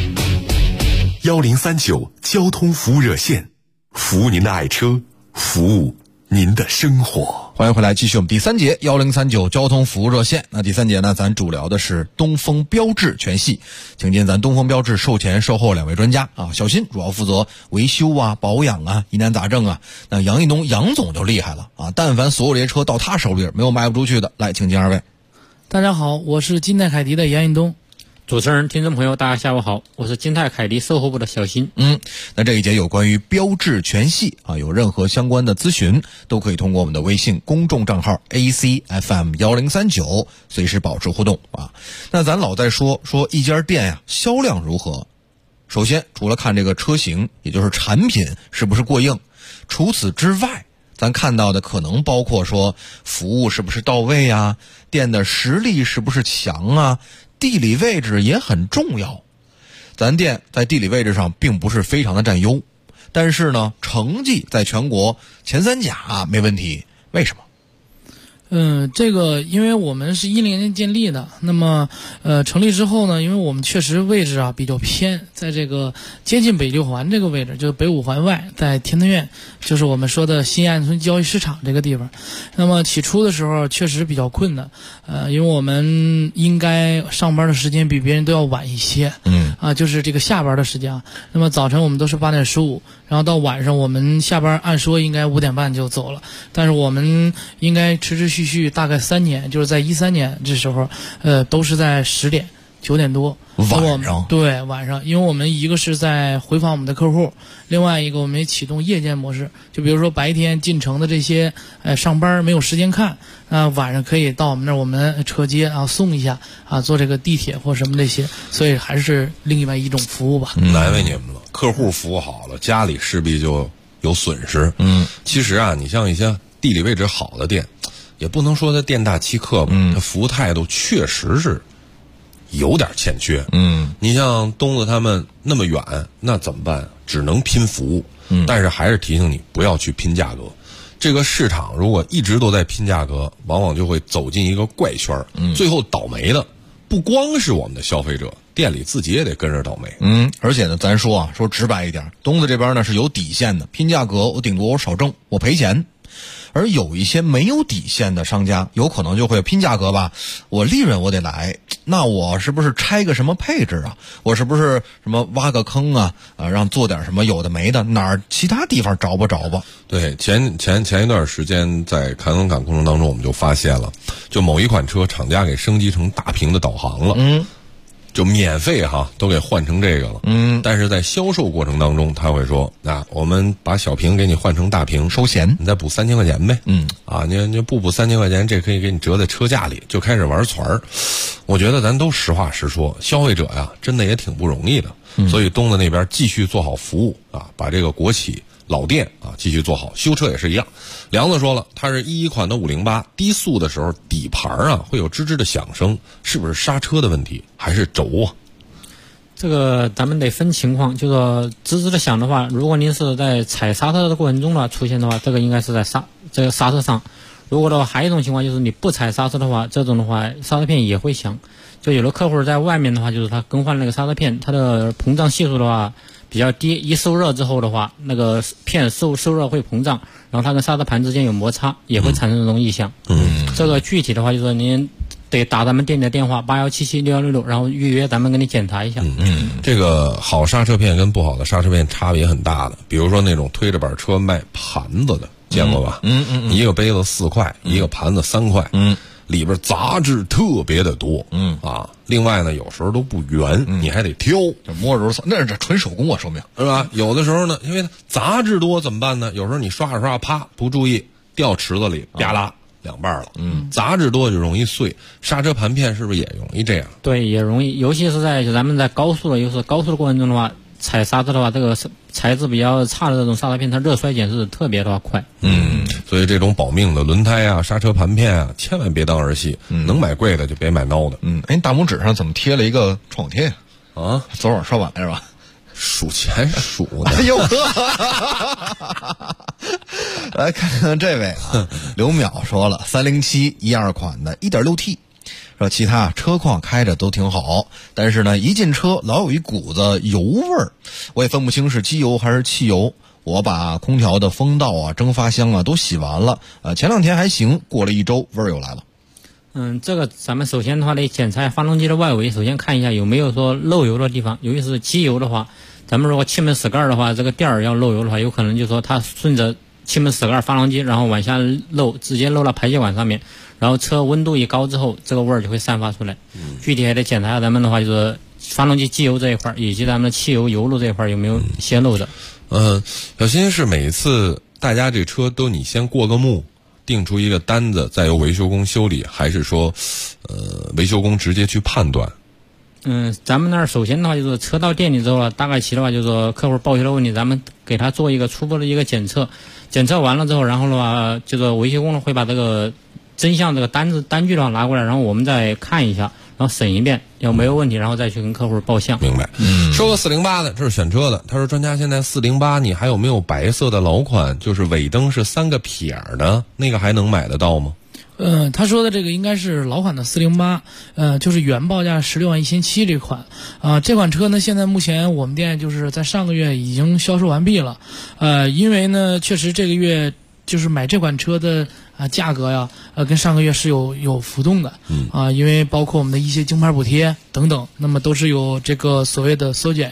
1039交通服务热线，服务您的爱车，服务您的生活。 欢迎回来，继续我们第三节1039交通服务热线。那第三节呢，咱主聊的是东风标致全系，请进咱东风标致售前售后2位专家啊。小新主要负责维修啊、保养啊、疑难杂症啊。那杨一东杨总就厉害了啊，但凡所有这些车到他手里没有卖不出去的，来，请进二位。 大家好，我是金泰凯迪的杨一东。 主持人、听众朋友，大家下午好，我是金泰凯迪售后部的小新。 那这一节有关于标致全系啊，有任何相关的咨询，都可以通过我们的微信公众账号 ACFM1039随时保持互动啊。那咱老在说一家店呀，销量如何？首先，除了看这个车型，也就是产品是不是过硬，除此之外，咱看到的可能包括说服务是不是到位啊，店的实力是不是强啊，地理位置也很重要。咱店在地理位置上并不是非常的占优，但是呢，成绩在全国前3甲没问题。为什么？ 这个因为我们是10年建立的，那么成立之后呢，因为我们确实位置啊比较偏，在这个接近北六环这个位置，就是北5环外，在天通苑，就是我们说的新安村交易市场这个地方。那么起初的时候确实比较困难，因为我们应该上班的时间比别人都要晚一些，就是这个下班的时间啊。那么早晨我们都是8点15，然后到晚上我们下班按说应该5点半就走了，但是我们应该持续大概3年，就是在13年这时候，都是在10点 9点多。 晚上？ 对，晚上，因为我们一个是在回访我们的客户，另外一个我们也启动夜间模式。就比如说白天进城的这些上班没有时间看，晚上可以到我们那儿，我们车接啊送一下啊，坐这个地铁或什么这些，所以还是另外一种服务吧。 难为你们了，客户服务好了，家里势必就有损失。其实啊，你像一些地理位置好的店，也不能说它店大欺客吧，它服务态度确实是有点欠缺。你像东子他们那么远，那怎么办？只能拼服务。但是还是提醒你不要去拼价格。这个市场如果一直都在拼价格，往往就会走进一个怪圈，最后倒霉的不光是我们的消费者，店里自己也得跟着倒霉。 而且呢，咱说直白一点，东子这边呢是有底线的，拼价格我顶多我少挣，我赔钱。而有一些没有底线的商家，有可能就会拼价格吧，我利润我得来，那我是不是拆个什么配置啊？我是不是什么挖个坑啊？让做点什么有的没的，哪儿其他地方找吧。 对，前一段时间在看门岗过程当中，我们就发现了，就某一款车厂家给升级成大屏的导航了。就免费都给换成这个了。但是在销售过程当中，他会说，我们把小屏给你换成大屏， 收钱， 你再补3000块钱呗。你不补3000块钱，这可以给你折在车价里，就开始玩团儿。我觉得咱都实话实说，消费者呀，真的也挺不容易的。所以东子那边继续做好服务把这个国企老店继续做好，修车也是一样。梁子说了，它是11款的508，低速的时候底盘会有吱吱的响声，是不是刹车的问题，还是轴啊？ 这个咱们得分情况，就说吱吱的响的话，如果您是在踩刹车的过程中出现的话，这个应该是在这个刹车上。如果的话，还有一种情况就是你不踩刹车的话，这种的话刹车片也会响。就有的客户在外面的话，就是他更换那个刹车片，它的膨胀系数的话比较低，一受热之后的话，那个片受热会膨胀，然后它跟刹车盘之间有摩擦，也会产生这种异响。这个具体的话就是您得打咱们店里的电话81776166，然后预约咱们给你检查一下。 这个好刹车片跟不好的刹车片差别很大的，比如说那种推着板车卖盘子的，见过吧？一个杯子4块，一个盘子3块。里边杂质特别的多。另外呢，有时候都不圆，你还得挑， 摸着那是纯手工说明是吧？有的时候呢，因为杂质多怎么办呢？有时候你刷着刷，啪，不注意掉池子里，啪啦2半了。杂质多就容易碎，刹车盘片是不是也容易这样？ 对，也容易，尤其是在咱们在高速的过程中的话，踩刹车的话，这个材质比较差的这种刹车片，它热衰减是特别的快。 所以这种保命的轮胎刹车盘片千万别当儿戏。能买贵的就别买孬的。 大拇指上怎么贴了一个创可贴啊？昨晚刷碗是吧？ 数钱数的。 哎呦来看看这位刘淼说了，307 12款的 1.6T。说其他车况开着都挺好，但是呢，一进车老有一股子油味儿，我也分不清是机油还是汽油。我把空调的风道蒸发箱都洗完了，前2天还行，过了1周味儿又来了。 这个咱们首先的话得检查发动机的外围，首先看一下有没有说漏油的地方。尤其是机油的话，咱们如果气门室盖的话，这个垫儿要漏油的话，有可能就说它顺着气门室盖发动机，然后往下漏，直接漏到排气管上面，然后车温度一高之后，这个味儿就会散发出来。具体还得检查一下咱们的话，就是发动机机油这一块，以及咱们的汽油油路这一块有没有泄漏的。 小新是每次大家这车都你先过个目，定出一个单子，再由维修工修理，还是说维修工直接去判断？ 咱们那儿首先的话就是车到店里之后了，大概其的话就是说客户报修的问题，咱们给他做一个初步的一个检测，检测完了之后，然后的话就是维修工会把这个真相这个单据的话拿过来，然后我们再看一下，然后审一遍，有没有问题，然后再去跟客户报项。 明白。说个408的，这是选车的。他说专家现在408你还有没有白色的老款，就是尾灯是3个撇的，那个还能买得到吗？ 他说的这个应该是老款的408，就是原报价161700这款。这款车呢，现在目前我们店就是在上个月已经销售完毕了。因为呢，确实这个月就是买这款车的价格呀，跟上个月是有浮动的。因为包括我们的一些京牌补贴等等，那么都是有这个所谓的缩减。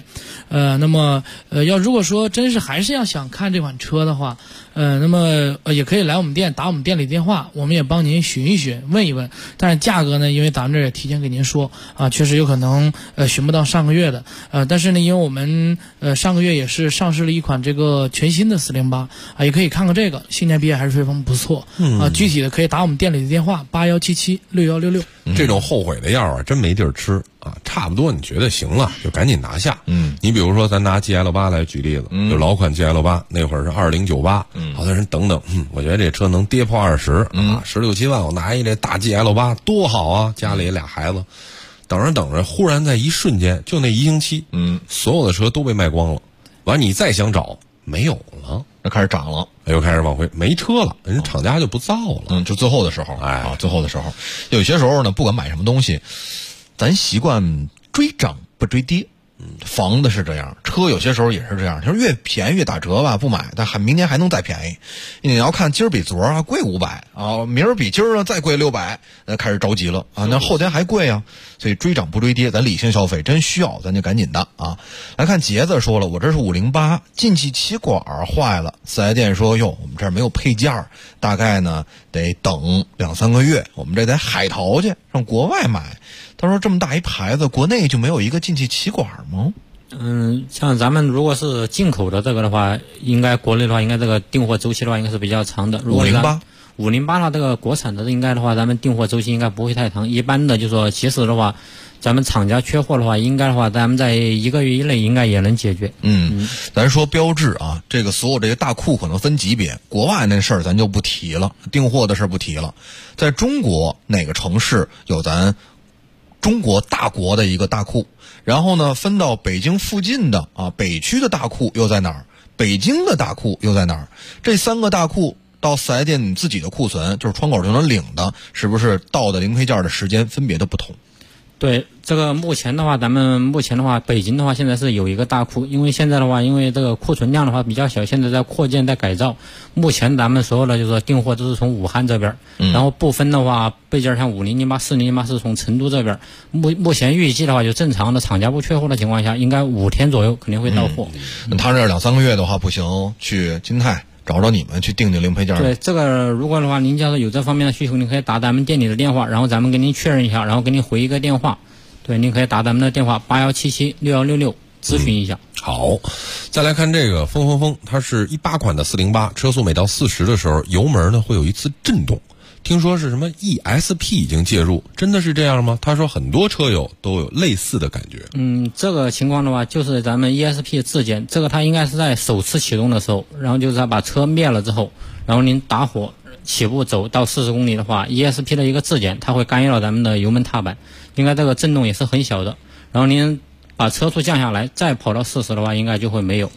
那么要如果说真是还是要想看这款车的话，那么也可以来我们店打我们店里电话，我们也帮您询一询问一问。但是价格呢，因为咱们这也提前给您说啊，确实有可能询不到上个月的。但是呢，因为我们上个月也是上市了一款这个全新的408啊，也可以看看这个性价比还是非常不错啊。具体的可以打我们店里的电话81776166。 这种后悔的药啊，真没地儿吃啊！差不多你觉得行了，就赶紧拿下。你比如说，咱拿 GL8 来举例子，就老款 GL8，那会儿是2098，好多人等等，我觉得这车能跌破20，啊，16、17万，我拿一这大 GL8 多好啊！家里俩孩子，等着等着，忽然在一瞬间，就那1星期，所有的车都被卖光了。完，你再想找，没有了。 那开始涨了， 又开始往回，没车了，人厂家就不造了。 就最后的时候，最后的时候，有些时候呢，不管买什么东西，咱习惯追涨不追跌。房子是这样，车有些时候也是这样，就是越便宜越打折吧，不买，但明年还能再便宜。你要看今儿比昨儿啊贵500啊，明儿比今儿呢再贵600，开始着急了啊，那后天还贵啊，所以追涨不追跌，咱理性消费，真需要咱就赶紧的啊。来看杰子说了，我这是508进气气管坏了，4S店说哟，我们这儿没有配件，大概呢得等2、3个月，我们这得海淘去，上国外买。他说这么大一牌子，国内就没有一个进气气管吗？ 像咱们如果是进口的这个的话，应该国内的话，应该这个订货周期的话，应该是比较长的。508的话，这个国产的应该的话，咱们订货周期应该不会太长。一般的就说，其实的话，咱们厂家缺货的话，应该的话，咱们在1个月以内应该也能解决。 咱说标志啊，这个所有这个大库可能分级别，国外那事儿咱就不提了，订货的事儿不提了。在中国哪个城市有咱中国大国的一个大库，然后呢分到北京附近的啊北区的大库又在哪儿，北京的大库又在哪儿，这3个大库到4S店你自己的库存就是窗口就能领的，是不是到的零配件的时间分别的不同？ 对，这个目前的话，咱们目前的话，北京的话现在是有一个大库，因为现在的话，因为这个库存量的话比较小，现在在扩建在改造。目前咱们所有的就是说订货都是从武汉这边，然后部分的话备件像5008、4008是从成都这边。目前预计的话，就正常的厂家不缺货的情况下，应该5天左右肯定会到货。 他这2、3个月的话不行，去金泰找你们去订零配件。 对，这个如果的话，您要是有这方面的需求，您可以打咱们店里的电话，然后咱们给您确认一下，然后给您回一个电话。对，您可以打咱们的电话81776166咨询一下。 好，再来看这个风，它是18款的408，车速每到40的时候，油门呢会有一次震动。听说是什么 ESP 已经介入，真的是这样吗？他说很多车友都有类似的感觉。 这个情况的话，就是咱们 ESP 自检，这个它应该是在首次启动的时候，然后就是它把车灭了之后，然后您打火起步走到40公里的话 ，ESP 的一个自检，它会干扰咱们的油门踏板，应该这个震动也是很小的。然后您把车速降下来，再跑到40的话，应该就会没有。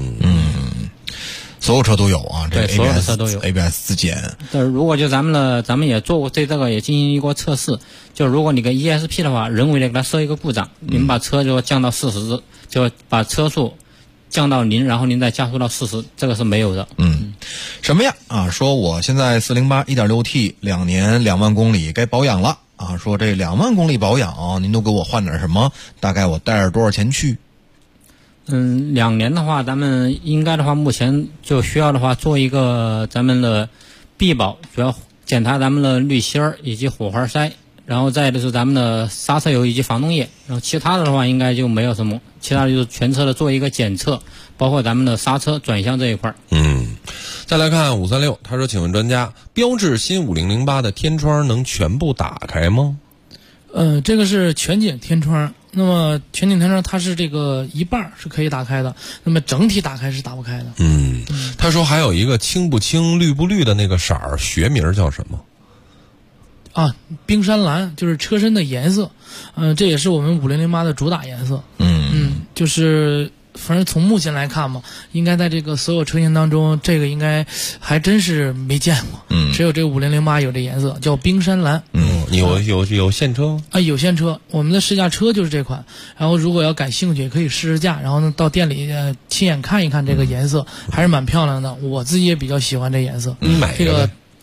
所有车都有啊，这所有的车都有 ABS 自检。 对，如果就咱们也做过这个也进行过测试，就如果你跟 ESP 的话，人为的给它设一个故障，你们把车就降到40，就把车速降到0，然后您再加速到40，这个是没有的。 什么呀？啊，说我现在408 1.6T 2年2万公里该保养了啊，说这2万公里保养，您都给我换点什么？大概我带着多少钱去 ？2年的话，咱们应该的话，目前就需要的话做一个咱们的闭保，主要检查咱们的滤芯儿以及火花塞，然后再就是咱们的刹车油以及防冻液，然后其他的话应该就没有什么，其他的就是全车的做一个检测，包括咱们的刹车转向这一块。 再来看536，他说：“请问专家，标致新5008的天窗能全部打开吗？” 这个是全景天窗。那么全景天窗它是这个一半是可以打开的，那么整体打开是打不开的。 他说还有一个青不青绿不绿的那个色儿，学名叫什么？ 啊，冰山蓝，就是车身的颜色。这也是我们5008的主打颜色。就是反正从目前来看嘛，应该在这个所有车型当中，这个应该还真是没见过。只有这个5008有这颜色，叫冰山蓝。 你有现车吗？ 有现车，我们的试驾车就是这款。然后如果要感兴趣，也可以试试驾，然后呢到店里亲眼看一看这个颜色，还是蛮漂亮的。我自己也比较喜欢这颜色。 你买这个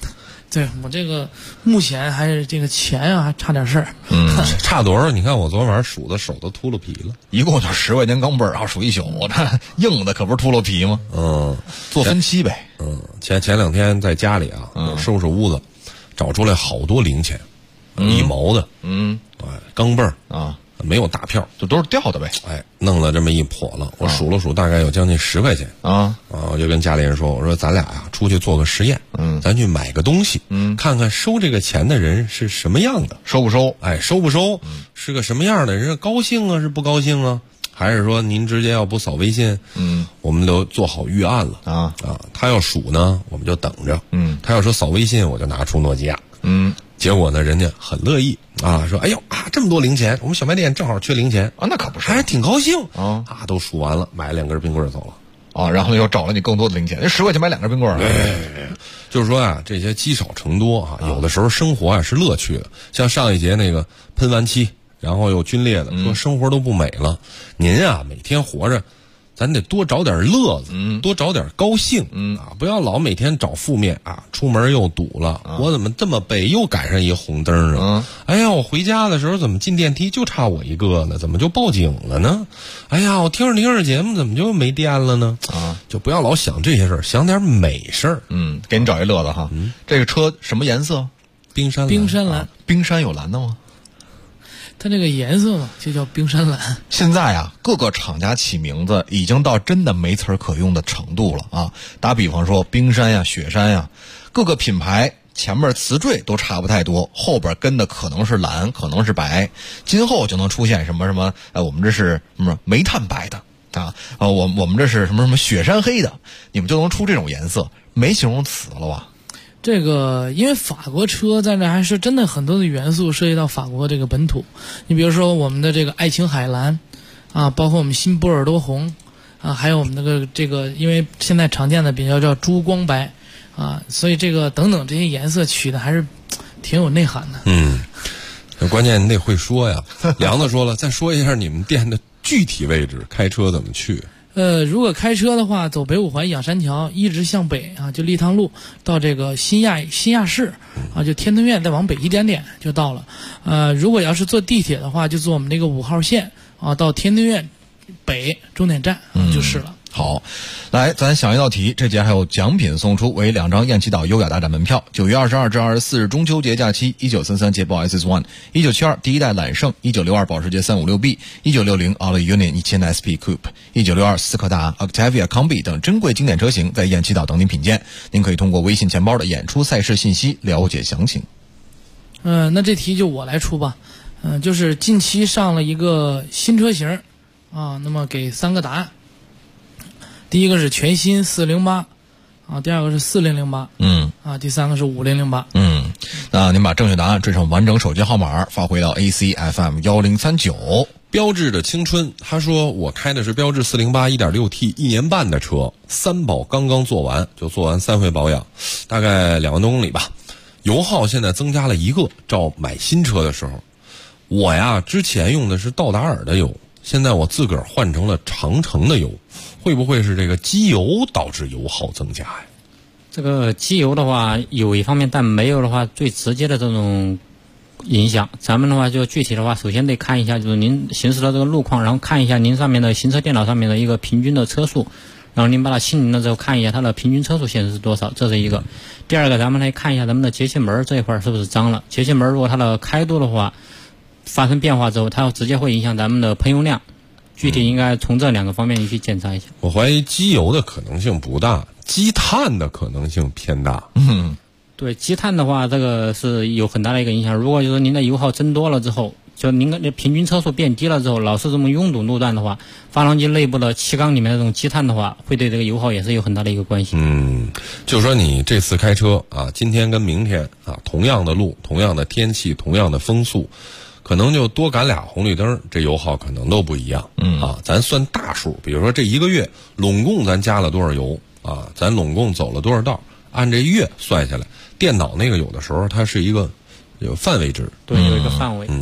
对我这个目前还是这个钱啊，还差点事儿。 差多少？你看我昨晚上数的手都秃噜皮了， 一共就10块钱钢镚儿啊，数一宿，我这硬的可不是秃噜皮吗？做分期呗。 前2天在家里啊，收拾屋子，找出来好多零钱，1毛的，钢镚儿啊。没有大票， 就都是掉的呗。 弄了这么一笸了，我数了数，大概有将近10块钱我就跟家里人说，我说咱俩呀出去做个实验，咱去买个东西，看看收这个钱的人是什么样的， 收不收？ 收不收？是个什么样的人？高兴啊，是不高兴啊？还是说您直接要不扫微信？我们都做好预案了他要数呢，我们就等着。他要说扫微信，我就拿出诺基亚。结果呢，人家很乐意说哎呦这么多零钱，我们小卖店正好缺零钱那可不是， 还挺高兴都数完了，买2根冰棍走了然后又找了你更多的零钱，那10块钱买2根冰棍就是说这些积少成多有的时候生活是乐趣的。像上一节那个喷完漆，然后又皲裂的，说生活都不美了。您每天活着，咱得多找点乐子，多找点高兴，不要老每天找负面出门又堵了，我怎么这么背，又赶上一红灯啊？哎呀，我回家的时候怎么进电梯就差我一个呢？怎么就报警了呢？哎呀，我听着节目怎么就没电了呢？就不要老想这些事儿，想点美事儿。 给你找一乐子哈。这个车什么颜色？ 冰山蓝。 冰山蓝。 冰山有蓝的吗？ 它这个颜色嘛，就叫冰山蓝。 现在各个厂家起名字已经到真的没词儿可用的程度了打比方说冰山呀、雪山呀，各个品牌前面词缀都差不太多，后边跟的可能是蓝，可能是白。今后就能出现什么我们这是什么煤炭白的我们这是什么雪山黑的，你们就能出这种颜色，没形容词了吧？ 这个因为法国车在这还是真的很多的元素涉及到法国这个本土。你比如说我们的这个爱琴海蓝包括我们新波尔多红还有我们这个因为现在常见的比较叫珠光白所以这个等等这些颜色取的还是挺有内涵的。关键你得会说呀。梁子说了，再说一下你们店的具体位置，开车怎么去？ 如果开车的话，走北五环养山桥，一直向北就立汤路到这个新亚市就天通苑，再往北一点点就到了。如果要是坐地铁的话，就坐我们那个5号线到天通苑北终点站就是了。 好，来，咱想一道题，这节还有奖品送出，为2张雁栖岛优雅大展门票。9月22至24日中秋节假期，1933捷豹 SS1，1972第一代揽胜，1962保时捷 356B，1960 Audi Union 1000 SP Coupe，1962斯柯达 Octavia Combi 等珍贵经典车型在雁栖岛等您品鉴。您可以通过微信钱包的演出赛事信息了解详情。 那这题就我来出吧。就是近期上了一个新车型那么给3个答案。第一个是全新408第二个是4008第三个是5008。 那您把正确答案缀上完整手机号码发回到 ACFM 1039。 标致的青春，他说我开的是标致408 1.6T 1年半的车，3保刚刚做完3回保养，大概2万多公里吧。油耗现在增加了1个，照买新车的时候，我呀之前用的是道达尔的油，现在我自个儿换成了长城的油，会不会是这个机油导致油耗增加呀？ 这个机油的话有一方面，但没有的话最直接的这种影响。咱们的话就具体的话，首先得看一下就是您行驶的这个路况，然后看一下您上面的行车电脑上面的一个平均的车速，然后您把它清零了之后看一下它的平均车速显示是多少，这是一个。第二个，咱们来看一下咱们的节气门这一块是不是脏了。节气门如果它的开度的话发生变化之后，它直接会影响咱们的喷油量。具体应该从这2个方面你去检查一下。 我怀疑机油的可能性不大，积碳的可能性偏大。 对，积碳的话，这个是有很大的一个影响。如果就是您的油耗增多了之后，就您的平均车速变低了之后，老是这么拥堵路段的话，发动机内部的气缸里面的这种积碳的话，会对这个油耗也是有很大的一个关系。 就说你这次开车今天跟明天同样的路，同样的天气，同样的风速，可能就多赶2红绿灯，这油耗可能都不一样。咱算大数，比如说这1个月拢共咱加了多少油咱拢共走了多少道，按这月算下来，电脑那个有的时候它是一个有范围值， 对，有一个范围。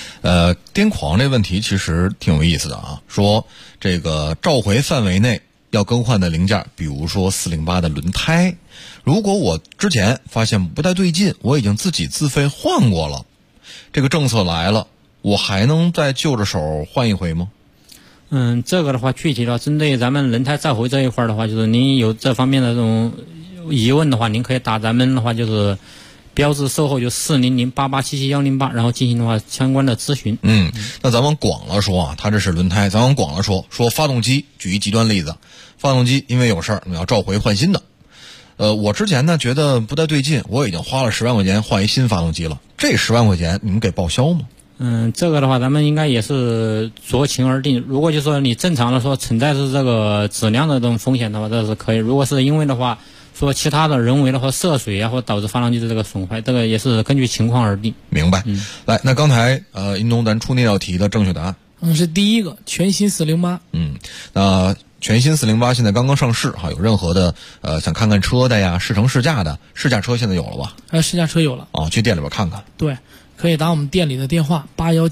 癫狂这问题其实挺有意思的说这个召回范围内要更换的零件，比如说408的轮胎，如果我之前发现不太对劲，我已经自己自费换过了，这个政策来了，我还能再就着手换一回吗？ 这个的话，具体的针对咱们轮胎召回这一块的话，就是您有这方面的这种疑问的话，您可以打咱们的话就是标志售后就40088771108，然后进行的话相关的咨询。 那咱们广了说啊，它这是轮胎，咱们广了说发动机，举一极端例子，发动机因为有事儿，你要召回换新的。我之前呢觉得不太对劲，我已经花了10万块钱换一新发动机了，这10万块钱你们给报销吗？ 这个的话，咱们应该也是酌情而定。如果就说你正常的说存在是这个质量的这种风险的话，这是可以。如果是因为的话，说其他的人为的或涉水啊，或导致发动机的这个损坏，这个也是根据情况而定。 明白。来，那刚才殷东咱出那道题的正确答案， 是第一个全新408。 那全新408现在刚刚上市哈，有任何的想看看车的呀，试乘试驾的，试驾车现在有了吧？ 试驾车有了。 去店里边看看。 对。可以打我们店里的电话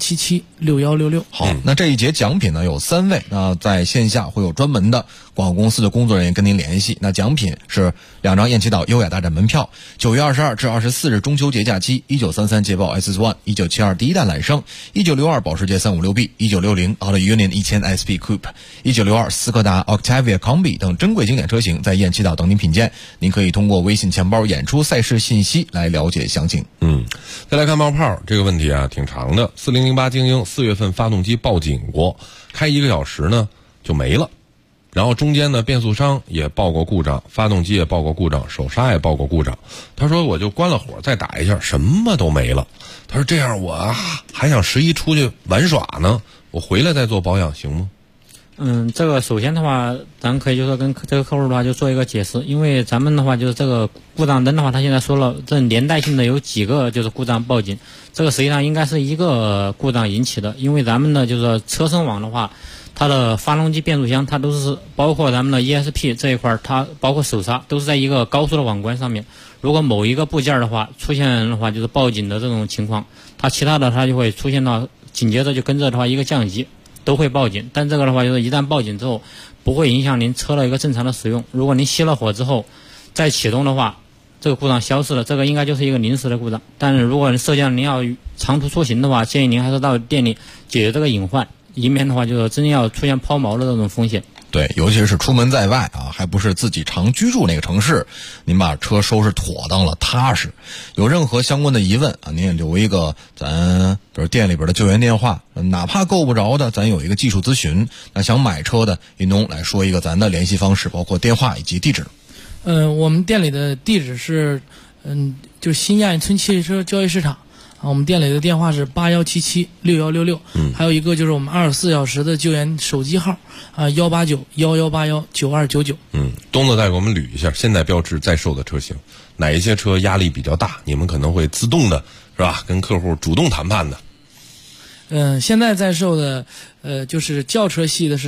81776166。 好，那这一节奖品呢有3位，那在线下会有专门的广告公司的工作人员跟您联系。那奖品是2张雁栖岛优雅大战门票，9月22至24日中秋节假期，1933捷豹 S1，1972第一代揽胜，1962保时捷 356B，1960 Auto Union 1000 SP Coupe，1962斯柯达 Octavia Combi 等珍贵经典车型在雁栖岛等您品鉴。您可以通过微信钱包演出赛事信息来了解详情。 再来看冒泡这个问题啊，挺长的。4008精英4月份发动机报警过，开1个小时呢就没了，然后中间呢变速箱也报过故障，发动机也报过故障，手刹也报过故障。他说我就关了火再打一下，什么都没了。他说这样我还想11出去玩耍呢，我回来再做保养行吗？ 这个首先的话，咱可以就说跟这个客户的话就做一个解释，因为咱们的话就是这个故障灯的话，他现在说了这连带性的有几个就是故障报警，这个实际上应该是一个故障引起的，因为咱们的就是车身网的话，它的发动机变速箱它都是包括咱们的 ESP 这一块，它包括手刹都是在一个高速的网关上面，如果某一个部件的话出现的话就是报警的这种情况，它其他的它就会出现到紧接着就跟着的话一个降级都会报警，但这个的话就是一旦报警之后不会影响您车的一个正常的使用，如果您熄了火之后再启动的话，这个故障消失了，这个应该就是一个临时的故障。但是如果涉及到您要长途出行的话，建议您还是到店里解决这个隐患，以免的话就是真要出现抛锚的这种风险。 对，尤其是出门在外啊，还不是自己常居住那个城市，您把车收拾妥当了，踏实。有任何相关的疑问啊，您也留一个咱比如店里边的救援电话，哪怕够不着的，咱有一个技术咨询。那想买车的，殷东来说一个咱的联系方式，包括电话以及地址。 我们店里的地址是就是新亚运村汽车交易市场。我们店里的电话是81776166，还有一个就是我们24小时的救援手机号18911819299。 东子再给我们捋一下现在标志在售的车型，哪一些车压力比较大，你们可能会自动的是吧跟客户主动谈判的。 现在在售的就是轿车系的是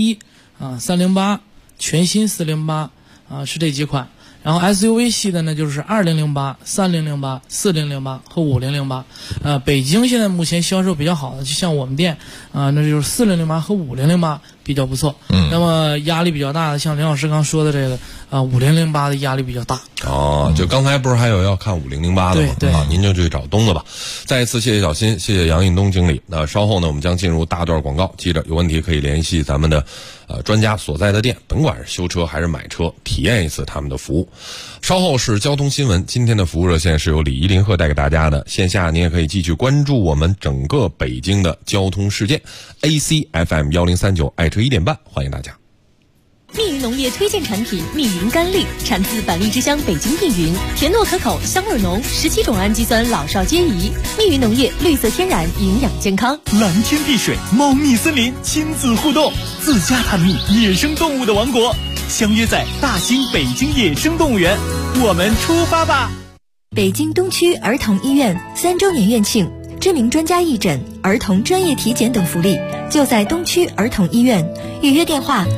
301308全新408是这几款。然后 SUV 系的呢就是2008、3008、4008和5008。北京现在目前销售比较好的，就像我们店那就是4008和5008比较不错。那么压力比较大的，像林老师刚说的这个5008的压力比较大。 就刚才不是还有要看5008的吗？ 对您就去找东子吧。再一次谢谢小新，谢谢杨印东经理。那稍后呢，我们将进入大段广告，记着有问题可以联系咱们的专家所在的店，甭管是修车还是买车，体验一次他们的服务。稍后是交通新闻，今天的服务热线是由李怡林鹤带给大家的。线下您也可以继续关注我们整个北京的交通事件。ACFM 1039爱车1点半，欢迎大家。 密云农业推荐产品密云甘栗，产自百丽之乡北京密云，甜糯可口，香味浓，17种氨基酸老少皆宜。密云农业绿色天然，营养健康。 蓝天碧水，猫蜜森林，亲子互动，自家探秘野生动物的王国，相约在大兴北京野生动物园，我们出发吧！ 北京东区儿童医院3周年院庆，知名专家义诊、儿童专业体检等福利，就在东区儿童医院。预约电话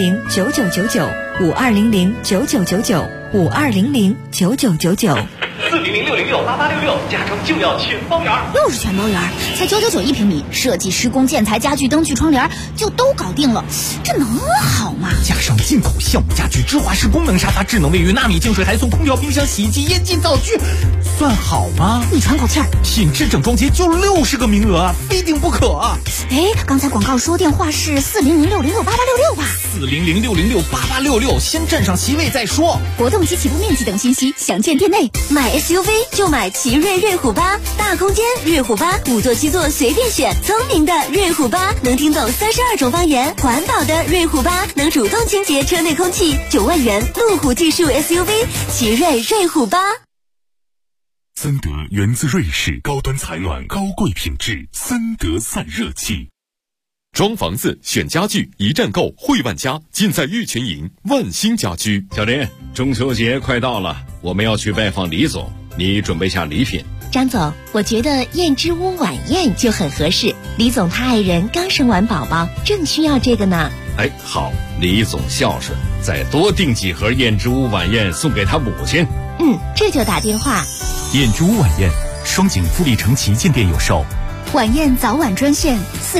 52009999，52009999，52009999。 400-606-8866，加装就要全包圆。 又是全包圆，才999一平米，设计、施工、建材、家具、灯具、窗帘就都搞定了，这能好吗？ 加上进口橡木家具、芝华士功能沙发、智能卫浴、纳米净水，还送空调、冰箱、洗衣机、烟机、灶具，算好吗？ 你喘口气儿， 品质整装节就60个名额啊，非订不可啊！ 哎，刚才广告说电话是400-606-8866吧 ？400-606-8866，先占上席位再说。 活动及起步面积等信息详见店内。 买 SUV 就买奇瑞瑞虎8，大空间瑞虎8，5座7座随便选，聪明的瑞虎8能听懂32种方言，环保的瑞虎8能主动清洁车内空气，9万元路虎技术 SUV， 奇瑞瑞虎8。 森德源自瑞士，高端采暖，高贵品质，森德散热器。 装房子选家具，一站购汇万家，尽在玉泉营万兴家居。 小林，中秋节快到了，我们要去拜访李总，你准备下礼品。 张总，我觉得燕之屋晚宴就很合适。李总他爱人刚生完宝宝，正需要这个呢。 哎，好，李总孝顺，再多订几盒燕之屋晚宴送给他母亲。 这就打电话。 燕之屋晚宴，双井富力城旗舰店有售。 晚宴早晚专线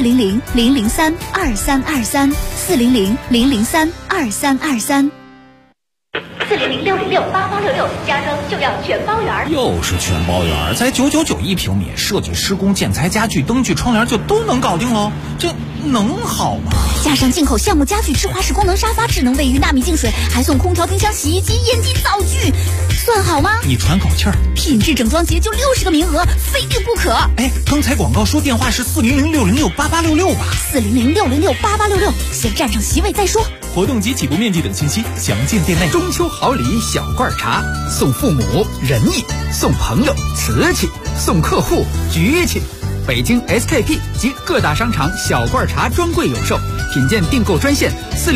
400-003-2323 400-003-2323。 400-606-8866，加装就要全包圆。 又是全包圆，才999一平米，设计、施工、建材、家具、灯具、窗帘就都能搞定喽，这能好吗？ 加上进口橡木家具、芝华士功能沙发、智能卫浴、纳米净水，还送空调、冰箱、洗衣机、烟机、灶具，算好吗？ 你喘口气儿， 品质整装节就60个名额，非订不可。 哎，刚才广告说电话是400-606-8866吧 ？400-606-8866，先占上席位再说。 活动及起步面积等信息详见店内。 中秋好礼小罐茶，送父母仁义，送朋友瓷器，送客户局气。北京 SKP 及各大商场小罐茶专柜有售，品鉴订购专线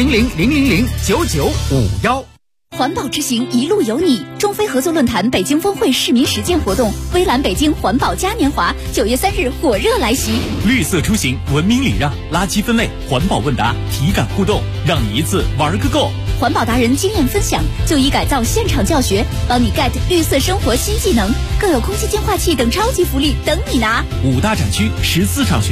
400-000-9951。 环保之行一路有你，中非合作论坛北京峰会市民实践活动，微蓝北京环保嘉年华9月3日火热来袭。 绿色出行，文明礼让，垃圾分类，环保问答，体感互动，让你一次玩个够。 环保达人经验分享，就医改造现场教学，帮你 get 绿色生活新技能，更有空气净化器等超级福利等你拿。 5大展区，14场学